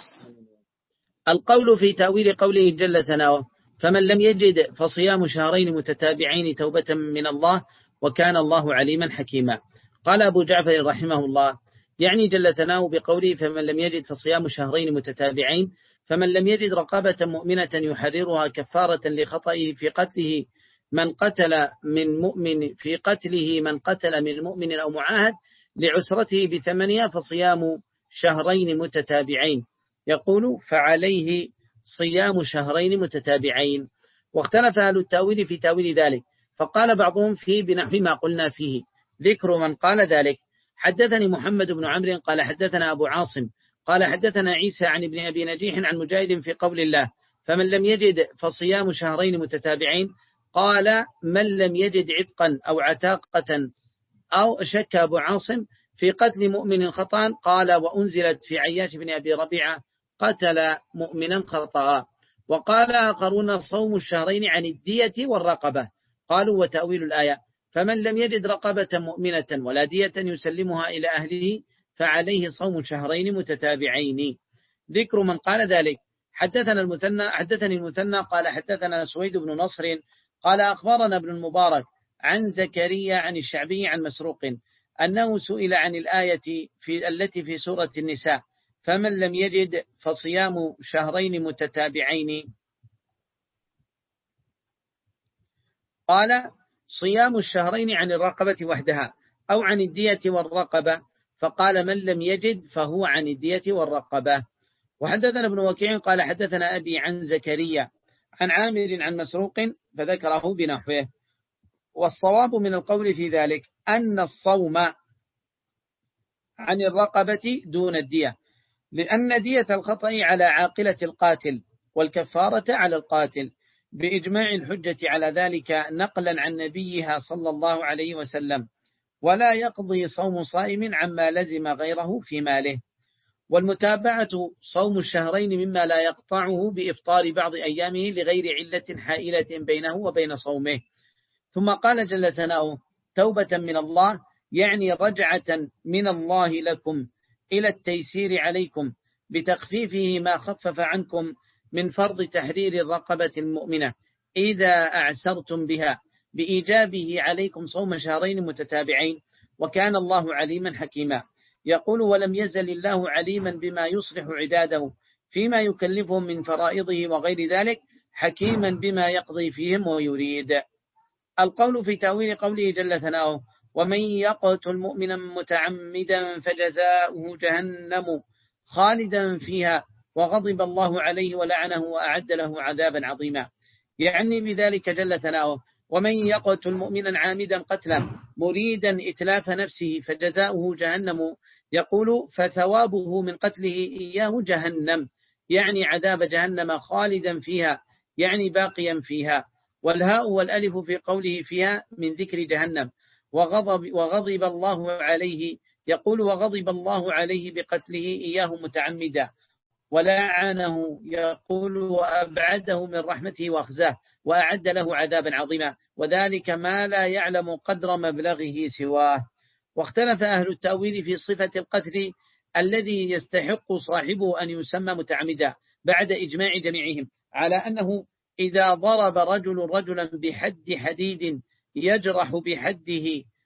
القول في تأويل قوله جل ثناؤه: فمن لم يجد فصيام شهرين متتابعين توبة من الله وكان الله عليما حكيما. قال أبو جعفر رحمه الله: يعني جل ثناؤه بقوله فمن لم يجد فصيام شهرين متتابعين، فمن لم يجد رقابة مؤمنة يحررها كفارة لخطئه في قتله من قتل من مؤمن في قتله من قتل من مؤمن أو معاهد لعسرته بثمنها فصيام شهرين متتابعين. يقول: فعليه صيام شهرين متتابعين. واختلف أهل التأويل في تأويل ذلك، فقال بعضهم فيه بنحو ما قلنا فيه. ذكر من قال ذلك: حدثني محمد بن عمرو قال حدثنا أبو عاصم قال حدثنا عيسى عن ابن أبي نجيح عن مجاهد في قول الله فمن لم يجد فصيام شهرين متتابعين، قال: من لم يجد عتقا أو عتاقة، أو شك أبو عاصم في قتل مؤمن خطأ، قال: وأنزلت في عياش بن أبي ربيعة قتل مؤمنا خطأ. وقال آخرون: صوم الشهرين عن الدية والرقبة. قالوا: وتأويل الآية فمن لم يجد رقبة مؤمنة ولا دية يسلمها إلى أهله فعليه صوم شهرين متتابعين. ذكر من قال ذلك: حدثنا المثنى حدثني المثنى قال حدثنا سويد بن نصر قال أخبرنا ابن المبارك عن زكريا عن الشعبي عن مسروق أنه سئل عن الآية في التي في سورة النساء فمن لم يجد فصيام شهرين متتابعين، قال: صيام الشهرين عن الرقبة وحدها، أو عن الدية والرقبة، فقال من لم يجد فهو عن الدية والرقبة. وحدثنا ابن وكيع قال حدثنا أبي عن زكريا عن عامر عن مسروق فذكره بنحوه. والصواب من القول في ذلك أن الصوم عن الرقبة دون الدية، لأن دية الخطأ على عاقلة القاتل والكفارة على القاتل، بإجماع الحجة على ذلك نقلا عن نبيها صلى الله عليه وسلم، ولا يقضي صوم صائم عما لزم غيره في ماله. والمتابعة صوم الشهرين مما لا يقطعه بإفطار بعض أيامه لغير علة حائلة بينه وبين صومه. ثم قال جل ثناؤه توبة من الله، يعني رجعة من الله لكم إلى التيسير عليكم بتخفيفه ما خفف عنكم من فرض تحرير الرقبة المؤمنة إذا أعسرتم بها، بإيجابه عليكم صوم شهرين متتابعين، وكان الله عليما حكيما. يقول ولم يزل الله عليما بما يصلح عباده فيما يكلفهم من فرائضه وغير ذلك، حكيما بما يقضي فيهم ويريد. القول في تأويل قوله جل ثناؤه ومن يقتل مؤمنا متعمدا فجزاؤه جهنم خالدا فيها وغضب الله عليه ولعنه وأعد له عذابا عظيما، يعني بذلك جل ثناؤه ومن يقتل مؤمنا عامدا قتلا مريدا إتلاف نفسه فجزاؤه جهنم، يقول فثوابه من قتله إياه جهنم، يعني عذاب جهنم خالدا فيها، يعني باقيا فيها. والهاء والألف في قوله فيها من ذكر جهنم. وغضب, وغضب الله عليه، يقول وغضب الله عليه بقتله إياه متعمدا، ولعنه، يقول وأبعده من رحمته وأخزاه وأعد له عذابا عظيما، وذلك ما لا يعلم قدر مبلغه سواه. واختلف أهل التأويل في صفة القتل الذي يستحق صاحبه أن يسمى متعمدا بعد إجماع جميعهم على أنه إذا ضرب رجل رجلا بحد حديد يجرح بحده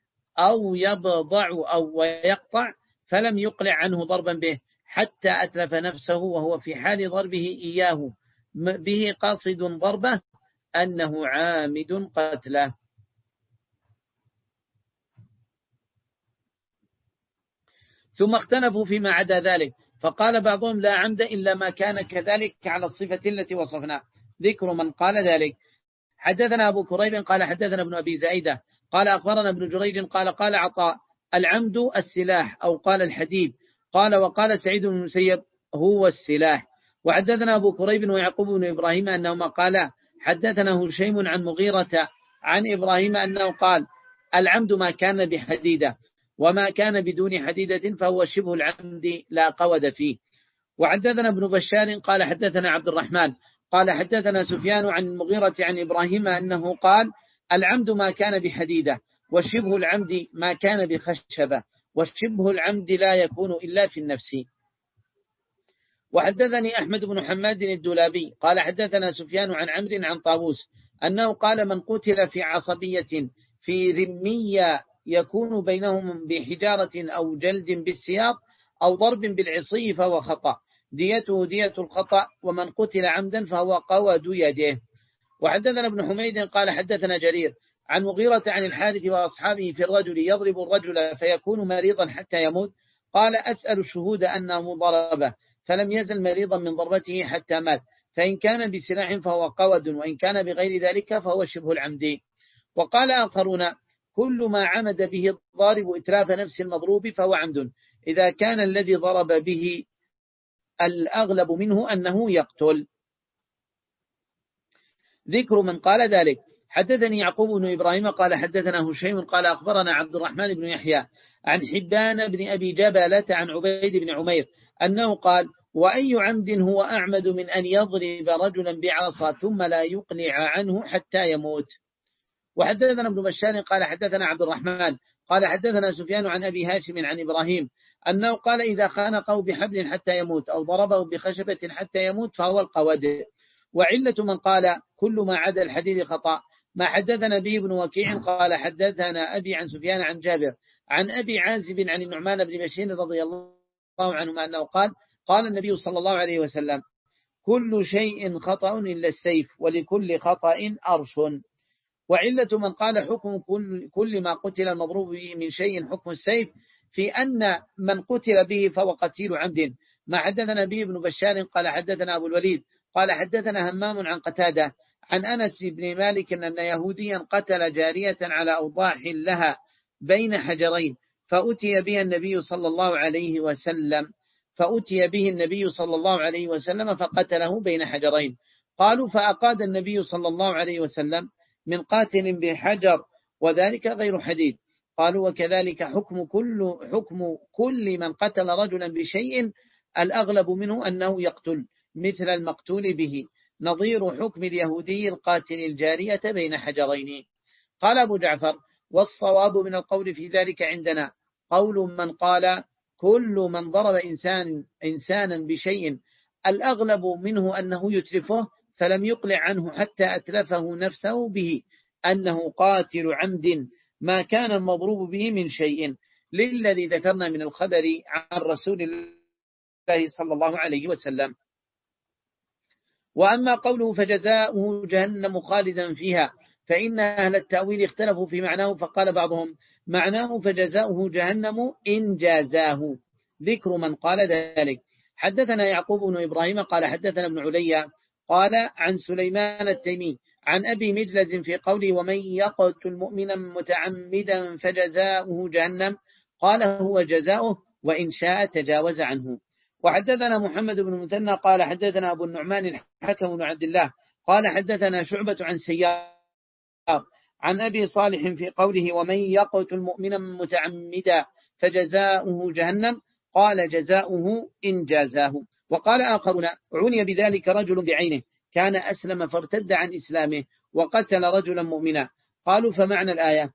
أو يبضع أو يقطع فلم يقلع عنه ضربا به حتى أتلف نفسه وهو في حال ضربه إياه به قاصد ضربه أنه عامد قتله. ثم اختلفوا فيما عدا ذلك، فقال بعضهم لا عمد إلا ما كان كذلك على الصفة التي وصفنا. ذكر من قال ذلك حدثنا أبو كريب قال حدثنا ابن أبي زائدة قال أخبرنا ابن جريج قال قال عطاء العمد السلاح أو قال الحديد، قال وقال سعيد بن المسيب هو السلاح. وحدثنا أبو كريب ويعقوب بن إبراهيم أنهما قال حدثنا هشيم عن مغيرة عن إبراهيم أنه قال العمد ما كان بحديدة، وما كان بدون حديدة فهو شبه العمد لا قود فيه. وحدثنا ابن بشار قال حدثنا عبد الرحمن قال حدثنا سفيان عن المغيرة عن إبراهيم أنه قال العمد ما كان بحديدة، وشبه العمد ما كان بخشبة، وشبه العمد لا يكون إلا في النفس. وحدثني أحمد بن حماد الدولابي قال حدثنا سفيان عن عمرو عن طاووس أنه قال من قتل في عصبية في ذمية يكون بينهم بحجارة أو جلد بالسياط أو ضرب بالعصي فهو خطأ، ديته دية الخطأ، ومن قتل عمدا فهو قود يده. وحدثنا ابن حميد قال حدثنا جرير عن مغيرة عن الحارث وأصحابه في الرجل يضرب الرجل فيكون مريضا حتى يموت، قال أسأل الشهود أنه ضربه فلم يزل مريضا من ضربته حتى مات، فإن كان بسلاح فهو قود، وإن كان بغير ذلك فهو شبه العمد. وقال آخرون كل ما عمد به الضارب إتلاف نفس المضروب فهو عمد، إذا كان الذي ضرب به الأغلب منه أنه يقتل. ذكر من قال ذلك حدثني يعقوب بن إبراهيم قال حدثنا هشيم قال أخبرنا عبد الرحمن بن يحيى عن حبان بن أبي جبلة عن عبيد بن عمير أنه قال وأي عمد هو أعمد من أن يضرب رجلا بعصا ثم لا يقلع عنه حتى يموت. وحدثنا ابن بشار قال حدثنا عبد الرحمن قال حدثنا سفيان عن أبي هاشم عن إبراهيم أنه قال إذا خانقه بحبل حتى يموت أو ضربه بخشبة حتى يموت فهو القود. وعلة من قال كل ما عدا الحديد خطأ ما حدثنا به ابن وكيع قال حدثنا أبي عن سفيان عن جابر عن أبي عازب عن النعمان بن بشير رضي الله عنهما أنه قال قال النبي صلى الله عليه وسلم كل شيء خطأ إلا السيف ولكل خطأ أرش. وعلة من قال حكم كل, كل ما قتل المضروب به من شيء حكم السيف، في أن من قتل به فهو قتيل عمد. ما حدثنا به ابن بشار قال حدثنا أبو الوليد قال حدثنا همام عن قتادة عن أنس بن مالك أن يهوديا قتل جارية على أوضاح لها بين حجرين، فأتي به النبي صلى الله عليه وسلم فأتي به النبي صلى الله عليه وسلم فقتله بين حجرين. قالوا فأقاد النبي صلى الله عليه وسلم من قاتل بحجر وذلك غير حديد. قالوا وكذلك حكم كل حكم كل من قتل رجلا بشيء الأغلب منه أنه يقتل مثل المقتول به، نظير حكم اليهودي القاتل الجارية بين حجرين. قال أبو جعفر والصواب من القول في ذلك عندنا قول من قال كل من ضرب إنسان إنسانا بشيء الأغلب منه أنه يتلفه فلم يقلع عنه حتى أتلفه نفسه به أنه قاتل عمد ما كان المضروب به من شيء، للذي ذكرنا من الخبر عن رسول الله صلى الله عليه وسلم. وأما قوله فجزاؤه جهنم خالدا فيها فإن أهل التأويل اختلفوا في معناه، فقال بعضهم معناه فجزاؤه جهنم إن جازاه، ذكر من قال ذلك. حدثنا يعقوب بن إبراهيم قال حدثنا ابن علي قال عن سليمان التيمي عن أبي مجلز في قوله ومن يقتل مؤمنا متعمدا فجزاؤه جهنم قال هو جزاؤه وإن شاء تجاوز عنه. وحدثنا محمد بن مثنى قال حدثنا أبو النعمان الحكم بن عبد الله قال حدثنا شعبة عن سيار عن أبي صالح في قوله ومن يقتل مؤمنا متعمدا فجزاؤه جهنم قال جزاؤه إن جازاه. وقال آخرون عني بذلك رجل بعينه كان أسلم فارتد عن إسلامه وقتل رجلا مؤمنا. قالوا فمعنى الآية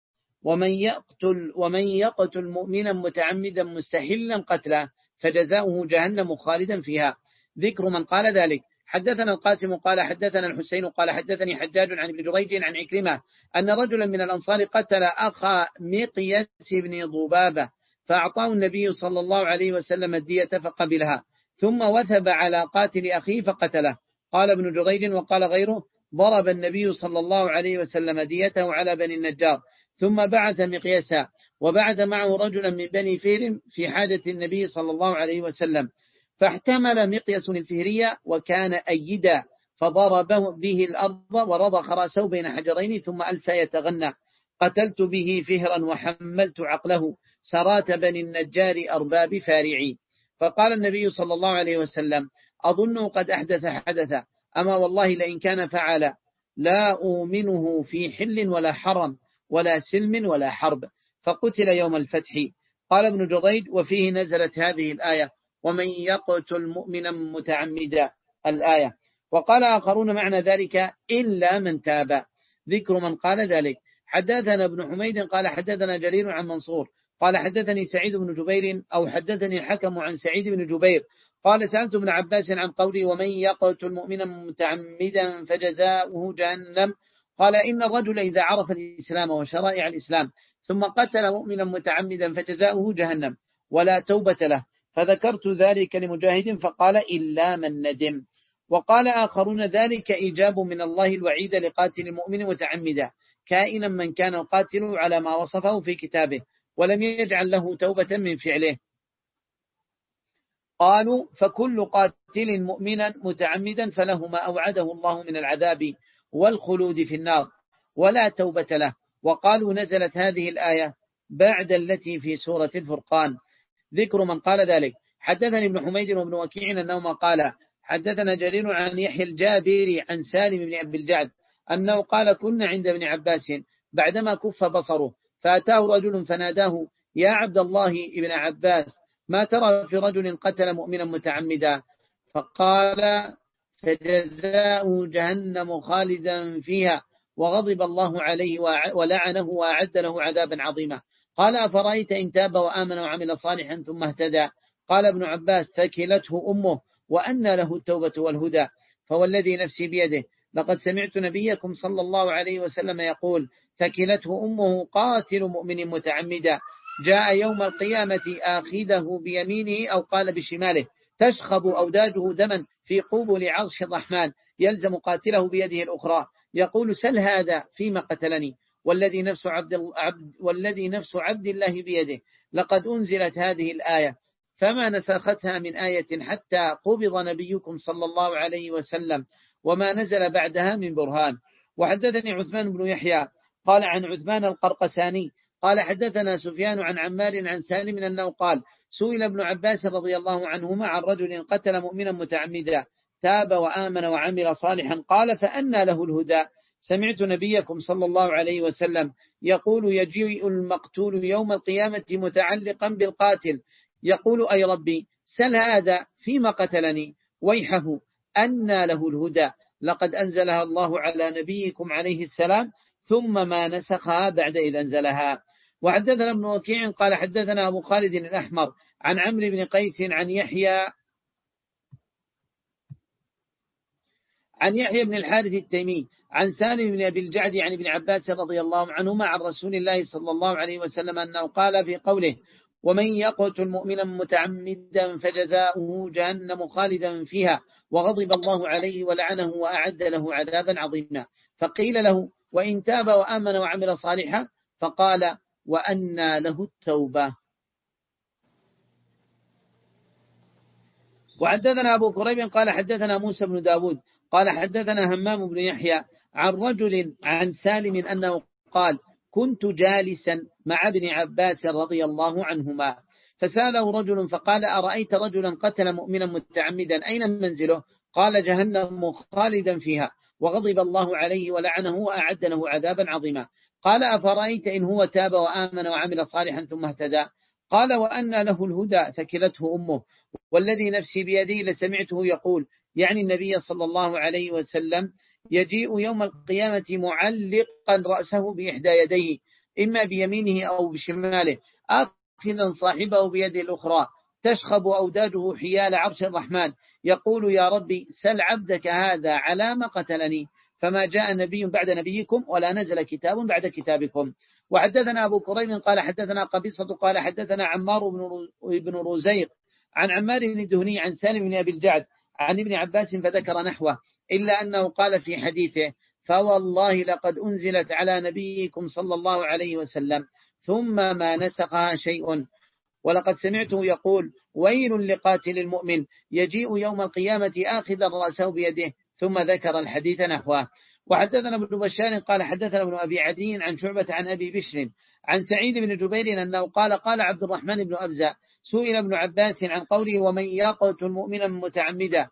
ومن يقتل, ومن يقتل مؤمنا متعمدا مستحلا قتله فجزاؤه جهنم خالدا فيها، ذكر من قال ذلك. حدثنا القاسم قال حدثنا الحسين قال حدثني حجاج عن ابن جريج عن عكرمة أن رجلا من الأنصار قتل أخا مقياس بن ضبابة فأعطاه النبي صلى الله عليه وسلم الدية فقبلها ثم وثب على قاتل أخيه فقتله. قال ابن جريج وقال غيره ضرب النبي صلى الله عليه وسلم ديته على بني النجار ثم بعث مقياسا وبعث معه رجلا من بني فهر في حاجة النبي صلى الله عليه وسلم، فاحتمل مقياس الفهرية وكان أيدا فضربه به الأرض ورضخ رأسه بين حجرين ثم ألف يتغنى قتلت به فهرا وحملت عقله سرات بني النجار أرباب فارعي. فقال النبي صلى الله عليه وسلم أظن قد أحدث حدثا أما والله لئن كان فعل لا أؤمنه في حل ولا حرم ولا سلم ولا حرب، فقتل يوم الفتح. قال ابن جريج وفيه نزلت هذه الآية ومن يقتل مؤمنا متعمدا الآية. وقال آخرون معنى ذلك إلا من تاب، ذكر من قال ذلك. حدثنا ابن حميد قال حدثنا جرير عن منصور قال حدثني سعيد بن جبير أو حدثني الحكم عن سعيد بن جبير قال سألت ابن عباس عن قولي ومن يقتل مؤمنا متعمدا فجزاؤه جهنم قال إن الرجل إذا عرف الإسلام وشرائع الإسلام ثم قتل مؤمنا متعمدا فجزاؤه جهنم ولا توبة له، فذكرت ذلك لمجاهد فقال إلا من ندم. وقال آخرون ذلك إيجاب من الله الوعيد لقاتل المؤمن متعمدا كائنا من كان القاتل على ما وصفه في كتابه ولم يجعل له توبة من فعله. قالوا فكل قاتل مؤمنا متعمدا فله ما أوعده الله من العذاب والخلود في النار ولا توبة له. وقالوا نزلت هذه الآية بعد التي في سورة الفرقان، ذكر من قال ذلك. حدثني ابن حميد وابن وكيع أنهما قال حدثنا جرير عن يحيى الجابري عن سالم بن أبي الجعد أنه قال كنا عند ابن عباس بعدما كف بصره فأتاه رجل فناداه يا عبد الله ابن عباس ما ترى في رجل قتل مؤمنا متعمدا؟ فقال فجزاؤه جهنم خالدا فيها وغضب الله عليه ولعنه وأعد له عذابا عظيما. قال أفرأيت إن تاب وآمن وعمل صالحا ثم اهتدى؟ قال ابن عباس ثكلته أمه وأن له التوبة والهدى، فوالذي نفسي بيده لقد سمعت نبيكم صلى الله عليه وسلم يقول ثكلته أمه قاتل مؤمن متعمدا جاء يوم القيامة آخذه بيمينه أو قال بشماله تشخب أوداجه دما في قبل عرش الرحمن يلزم قاتله بيده الأخرى يقول سل هذا فيما قتلني والذي نفس عبد, عبد والذي نفس عبد الله بيده لقد أنزلت هذه الآية فما نسختها من آية حتى قبض نبيكم صلى الله عليه وسلم وما نزل بعدها من برهان. وحدثني عثمان بن يحيى قال عن عثمان القرقساني قال حدثنا سفيان عن عمار عن سالم أنه قال سئل ابن عباس رضي الله عنهما عن رجل قتل مؤمنا متعمدا تاب وآمن وعمل صالحا قال فأنى له الهدى سمعت نبيكم صلى الله عليه وسلم يقول يجيء المقتول يوم القيامة متعلقا بالقاتل يقول أي ربي سل هذا فيما قتلني ويحه أنى له الهدى لقد أنزلها الله على نبيكم عليه السلام ثم ما نسخها بعد إذ أنزلها. وحدثنا ابن وكيع قال حدثنا أبو خالد الأحمر عن عمرو بن قيس عن يحيى عن يحيى بن الحارث التيمي عن سالم بن أبي الجعد عن ابن عباس رضي الله عنهما عن رسول الله صلى الله عليه وسلم أنه قال في قوله ومن يقتل مؤمنا متعمدا فجزاؤه جهنم خالدا فيها وغضب الله عليه ولعنه وأعد له عذابا عظيما. فقيل له وإن تاب وآمن وعمل صالحا فقال وأنى له التوبة. وحدثنا أبو كريب قال حدثنا موسى بن داود قال حدثنا همام بن يحيى عن رجل عن سالم أنه قال كنت جالسا مع ابن عباس رضي الله عنهما فسأله رجل فقال أرأيت رجلا قتل مؤمنا متعمدا أين منزله قال جهنم خالدا فيها وغضب الله عليه ولعنه وأعد له عذابا عظيما. قال أفرأيت إن هو تاب وآمن وعمل صالحا ثم اهتدى قال وأن له الهدى ثكلته أمه والذي نفسي بيدي لسمعته يقول يعني النبي صلى الله عليه وسلم يجيء يوم القيامة معلقا رأسه بإحدى يديه إما بيمينه أو بشماله آخذا صاحبه بيده الأخرى تشخب أوداجه حيال عرش الرحمن يقول يا ربي سل عبدك هذا على ما قتلني فما جاء نبي بعد نبيكم ولا نزل كتاب بعد كتابكم. وحدثنا أبو كريم قال حدثنا قبيصة قال حدثنا عمار بن رزيق عن عمار بن الدهني عن سالم بن أبي الجعد عن ابن عباس فذكر نحوه إلا أنه قال في حديثه فوالله لقد أنزلت على نبيكم صلى الله عليه وسلم ثم ما نسخها شيء ولقد سمعته يقول ويل لقاتل المؤمن يجيء يوم القيامة آخذا رأسه بيده ثم ذكر الحديث نحوه. وحدثنا ابن بشار قال حدثنا ابن أبي عدي عن شعبة عن أبي بشر عن سعيد بن جبير أنه قال قال عبد الرحمن بن أبزة سئل ابن عباس عن قوله ومن يقتل مؤمنا متعمدا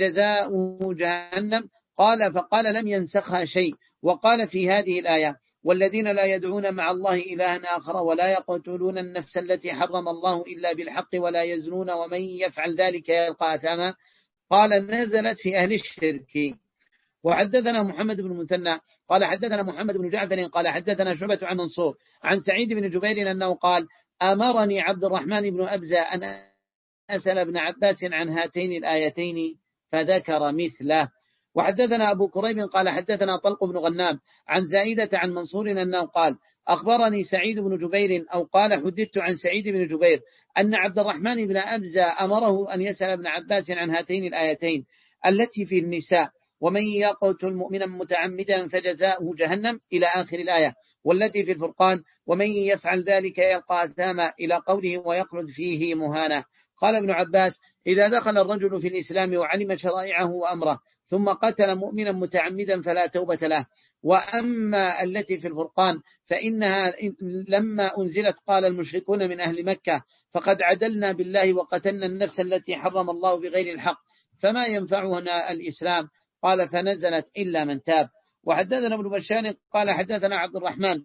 فجزاؤه جهنم قال فقال لم ينسخها شيء وقال في هذه الآية والذين لا يدعون مع الله إلها آخر ولا يقتلون النفس التي حرم الله إلا بالحق ولا يزنون ومن يفعل ذلك يلقى أثاما قال نزلت في أهل الشرك. وحدثنا محمد بن المثنى قال حدثنا محمد بن جعفر قال حدثنا شعبة عن منصور عن سعيد بن جبير أنه قال أمرني عبد الرحمن بن أبزة أن أسأل ابن عباس عن هاتين الآيتين فذكر مثله. وحدثنا أبو كريب قال حدثنا طلق بن غنام عن زائدة عن منصور أنه قال أخبرني سعيد بن جبير أو قال حدثت عن سعيد بن جبير أن عبد الرحمن بن أبزة أمره أن يسأل ابن عباس عن هاتين الآيتين التي في النساء ومن يقتل مؤمنا متعمدا فجزاؤه جهنم إلى آخر الآية والتي في الفرقان ومن يفعل ذلك يلقى أثاما إلى قوله ويخلد فيه مهانا. قال ابن عباس إذا دخل الرجل في الإسلام وعلم شرائعه وأمره ثم قتل مؤمنا متعمدا فلا توبة له. وأما التي في الفرقان فإنها لما أنزلت قال المشركون من أهل مكة فقد عدلنا بالله وقتلنا النفس التي حرم الله بغير الحق فما ينفعنا الإسلام قال فنزلت إلا من تاب. وحدثنا ابن بشار قال حدثنا عبد الرحمن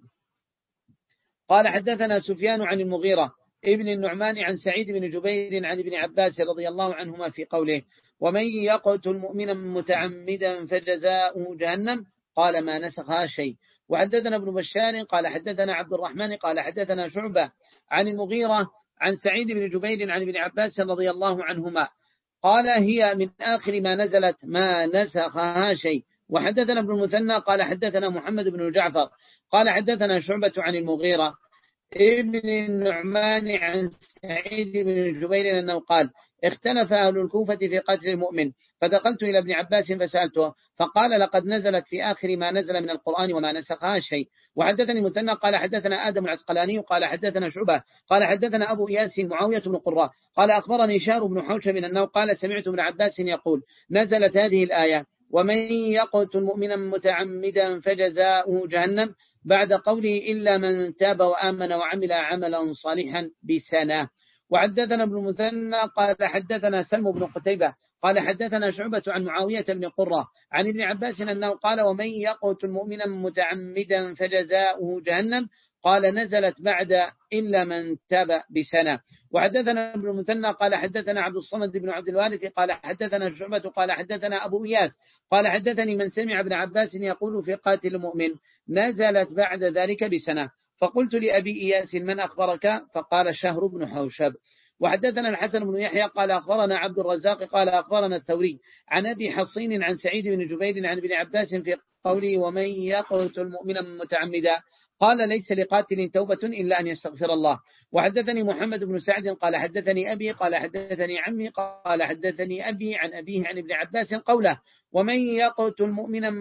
قال حدثنا سفيان عن المغيرة ابن النعمان عن سعيد بن جبير عن ابن عباس رضي الله عنهما في قوله ومن يقتل مؤمنا متعمدا فجزاؤه جهنم قال ما نسخها شيء. وحدثنا ابن بشار قال حدثنا عبد الرحمن قال حدثنا شعبة عن المغيرة عن سعيد بن جبير عن ابن عباس رضي الله عنهما قال هي من آخر ما نزلت ما نسخها شيء. وحدثنا ابن المثنى قال حدثنا محمد بن جعفر قال حدثنا شعبة عن المغيرة ابن النعمان عن سعيد بن جبير أنه قال اختلف أهل الكوفة في قتل المؤمن، فدخلت إلى ابن عباس فسألته فقال لقد نزلت في آخر ما نزل من القرآن وما نسخها شيء. وحدثني مثنى قال حدثنا آدم العسقلاني قال حدثنا شعبة قال حدثنا أبو إياس معاوية بن قراء قال أخبرني شار بن حوشب من أنه قال سمعت ابن عباس يقول نزلت هذه الآية ومن يقتل مؤمنا متعمدا فجزاؤه جهنم بعد قوله إلا من تاب وآمن وعمل عملا صالحا بسنة. وحدثنا ابن المثنى قال حدثنا سلم بن قتيبة قال حدثنا شعبة عن معاوية بن قرة عن ابن عباس أنه قال ومن يقتل مؤمنا متعمدا فجزاؤه جهنم قال نزلت بعد إلا من تاب بسنة. وحدثنا ابن المثنى قال حدثنا عبد الصمد بن عبد الوارث قال حدثنا شعبة قال حدثنا أبو إياس قال حدثني من سمع ابن عباس يقول في قاتل المؤمن نزلت بعد ذلك بسنة. فقلت لأبي إياس من أخبرك فقال شهر بن حوشب. وحدثنا الحسن بن يحيى قال أخبرنا عبد الرزاق قال أخبرنا الثوري عن أبي حصين عن سعيد بن جبير عن ابن عباس في قوله ومن يقتل مؤمنا متعمدا قال ليس لقاتل توبة إلا أن يستغفر الله. وحدثني محمد بن سعد قال حدثني أبي قال حدثني عمي قال حدثني أبي عن أبيه عن ابن عباس قوله ومن يقتل مؤمنا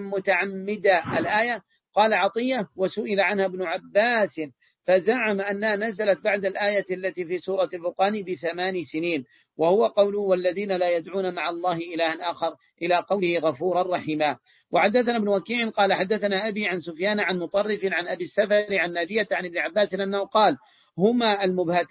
متعمدا الآية. قال عطية وسئل عنها ابن عباس فزعم أنها نزلت بعد الآية التي في سورة الفرقان بثمان سنين وهو قوله والذين لا يدعون مع الله إلها آخر إلى قوله غفورا رحيما. وحدثنا ابن وكيع قال حدثنا أبي عن سفيان عن مطرف عن أبي السفر عن ناجية عن ابن عباس أنه قال هما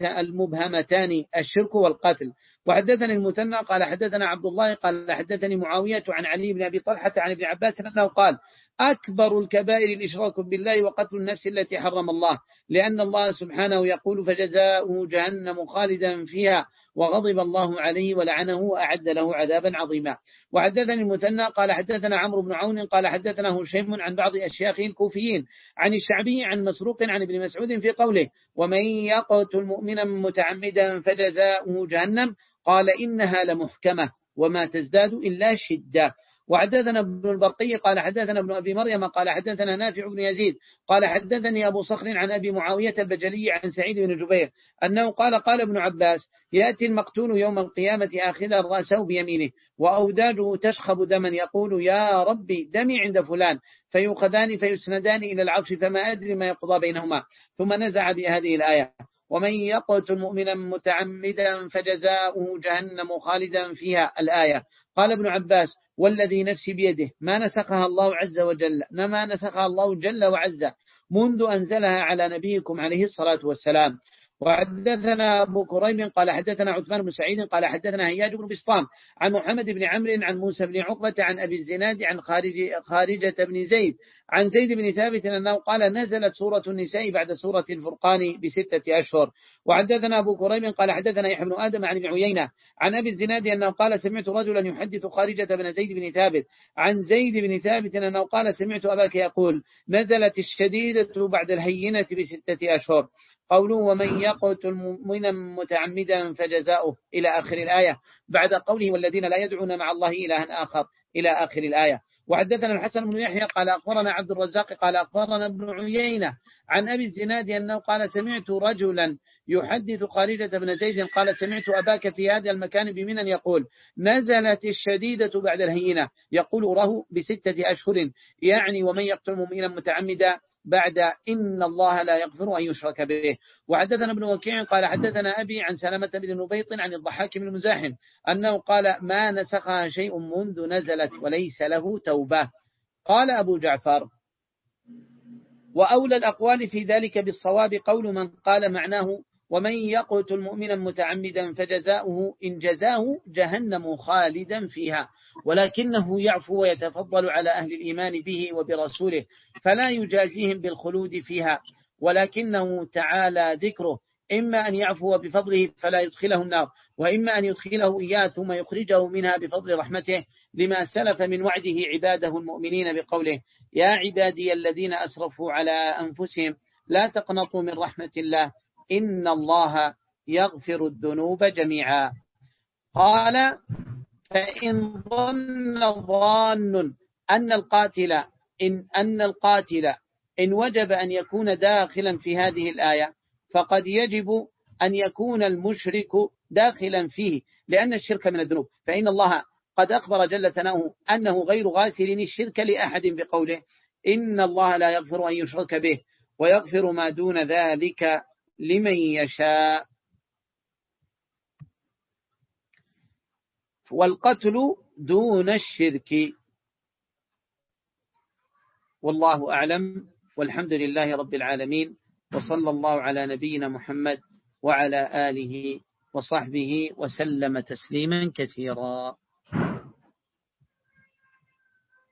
المبهمتان الشرك والقتل. وحدثني المثنى قال حدثنا عبد الله قال حدثني معاوية عن علي بن أبي طلحة عن ابن عباس أنه قال أكبر الكبائر الإشراك بالله وقتل النفس التي حرم الله لأن الله سبحانه يقول فجزاؤه جهنم خالدا فيها وغضب الله عليه ولعنه وأعد له عذابا عظيما. وحدثني المثنى قال حدثنا عمرو بن عون قال حدثنا هشيم عن بعض أشياخه الكوفيين عن الشعبي عن مسروق عن ابن مسعود في قوله ومن يقتل مؤمنا متعمدا فجزاؤه جهنم قال إنها لمحكمة وما تزداد إلا شدة. وحدثنا ابن البرقي قال حدثنا ابن أبي مريم قال حدثنا نافع بن يزيد قال حدثني أبو صخر عن أبي معاوية البجلي عن سعيد بن جبير أنه قال قال ابن عباس يأتي المقتول يوم القيامة آخذا رأسه بيمينه وأوداجه تشخب دما يقول يا ربي دمي عند فلان فيؤخذان فيسندان إلى العرش فما أدري ما يقضى بينهما ثم نزع بهذه الآية ومن يقتل مؤمنا متعمدا فجزاؤه جهنم خالدا فيها الآية. قال ابن عباس والذي نفسي بيده ما نسخها الله عز وجل ما نسخها الله جل وعز منذ أنزلها على نبيكم عليه الصلاة والسلام. وحدثنا أبو كريم قال حدثنا عثمان بن سعيد قال حدثنا هياج بن بسطام عن محمد بن عمرو عن موسى بن عقبة عن أبي الزناد عن خارج خارجة بن زيد عن زيد بن ثابت أنه قال نزلت سورة النساء بعد سورة الفرقان بستة أشهر. وحدثنا أبو كريم قال حدثنا يحيى بن آدم عن ابن عيينة عن أبي الزناد أنه قال سمعت رجلا يحدث خارجة بن زيد بن ثابت عن زيد بن ثابت أنه قال سمعت أباك يقول نزلت الشديدة بعد الهينة بستة أشهر قوله ومن يقتل مؤمنا متعمدا فجزاؤه إلى آخر الآية بعد قوله والذين لا يدعون مع الله إلها آخر إلى آخر الآية. وحدثنا الحسن بن يحيى قال أخبرنا عبد الرزاق قال أخبرنا ابن عيينة عن أبي الزناد أنه قال سمعت رجلا يحدث خارجة بن زيد قال سمعت أباك في هذا المكان بمنى يقول نزلت الشديدة بعد الهينة يقول ره بستة أشهر يعني ومن يقتل مؤمنا متعمدا بعد إن الله لا يغفر أن يشرك به. وحدثنا ابن وكيع قال حدثنا أبي عن سلامة بن نبيط عن الضحاك بن مزاحم أنه قال ما نسخها شيء منذ نزلت وليس له توبة. قال أبو جعفر وأولى الأقوال في ذلك بالصواب قول من قال معناه ومن يقتل مؤمنا متعمدا فجزاؤه إن جزاه جهنم خالدا فيها ولكنه يعفو ويتفضل على أهل الإيمان به وبرسوله فلا يجازيهم بالخلود فيها ولكنه تعالى ذكره إما أن يعفو بفضله فلا يدخله النار وإما أن يدخله إياه ثم يخرجه منها بفضل رحمته لما سلف من وعده عباده المؤمنين بقوله يا عبادي الذين أسرفوا على أنفسهم لا تقنطوا من رحمة الله إن الله يغفر الذنوب جميعا. قال فإن ظن ظان أن القاتل إن, أن القاتل إن وجب أن يكون داخلا في هذه الآية فقد يجب أن يكون المشرك داخلا فيه لأن الشرك من الذنوب، فإن الله قد أخبر جل ثناؤه أنه غير غافر الشرك لأحد بقوله إن الله لا يغفر أن يشرك به ويغفر ما دون ذلك لمن يشاء. والقتل دون الشرك. والله أعلم، والحمد لله رب العالمين، وصلى الله على نبينا محمد وعلى آله وصحبه وسلم تسليما كثيرا.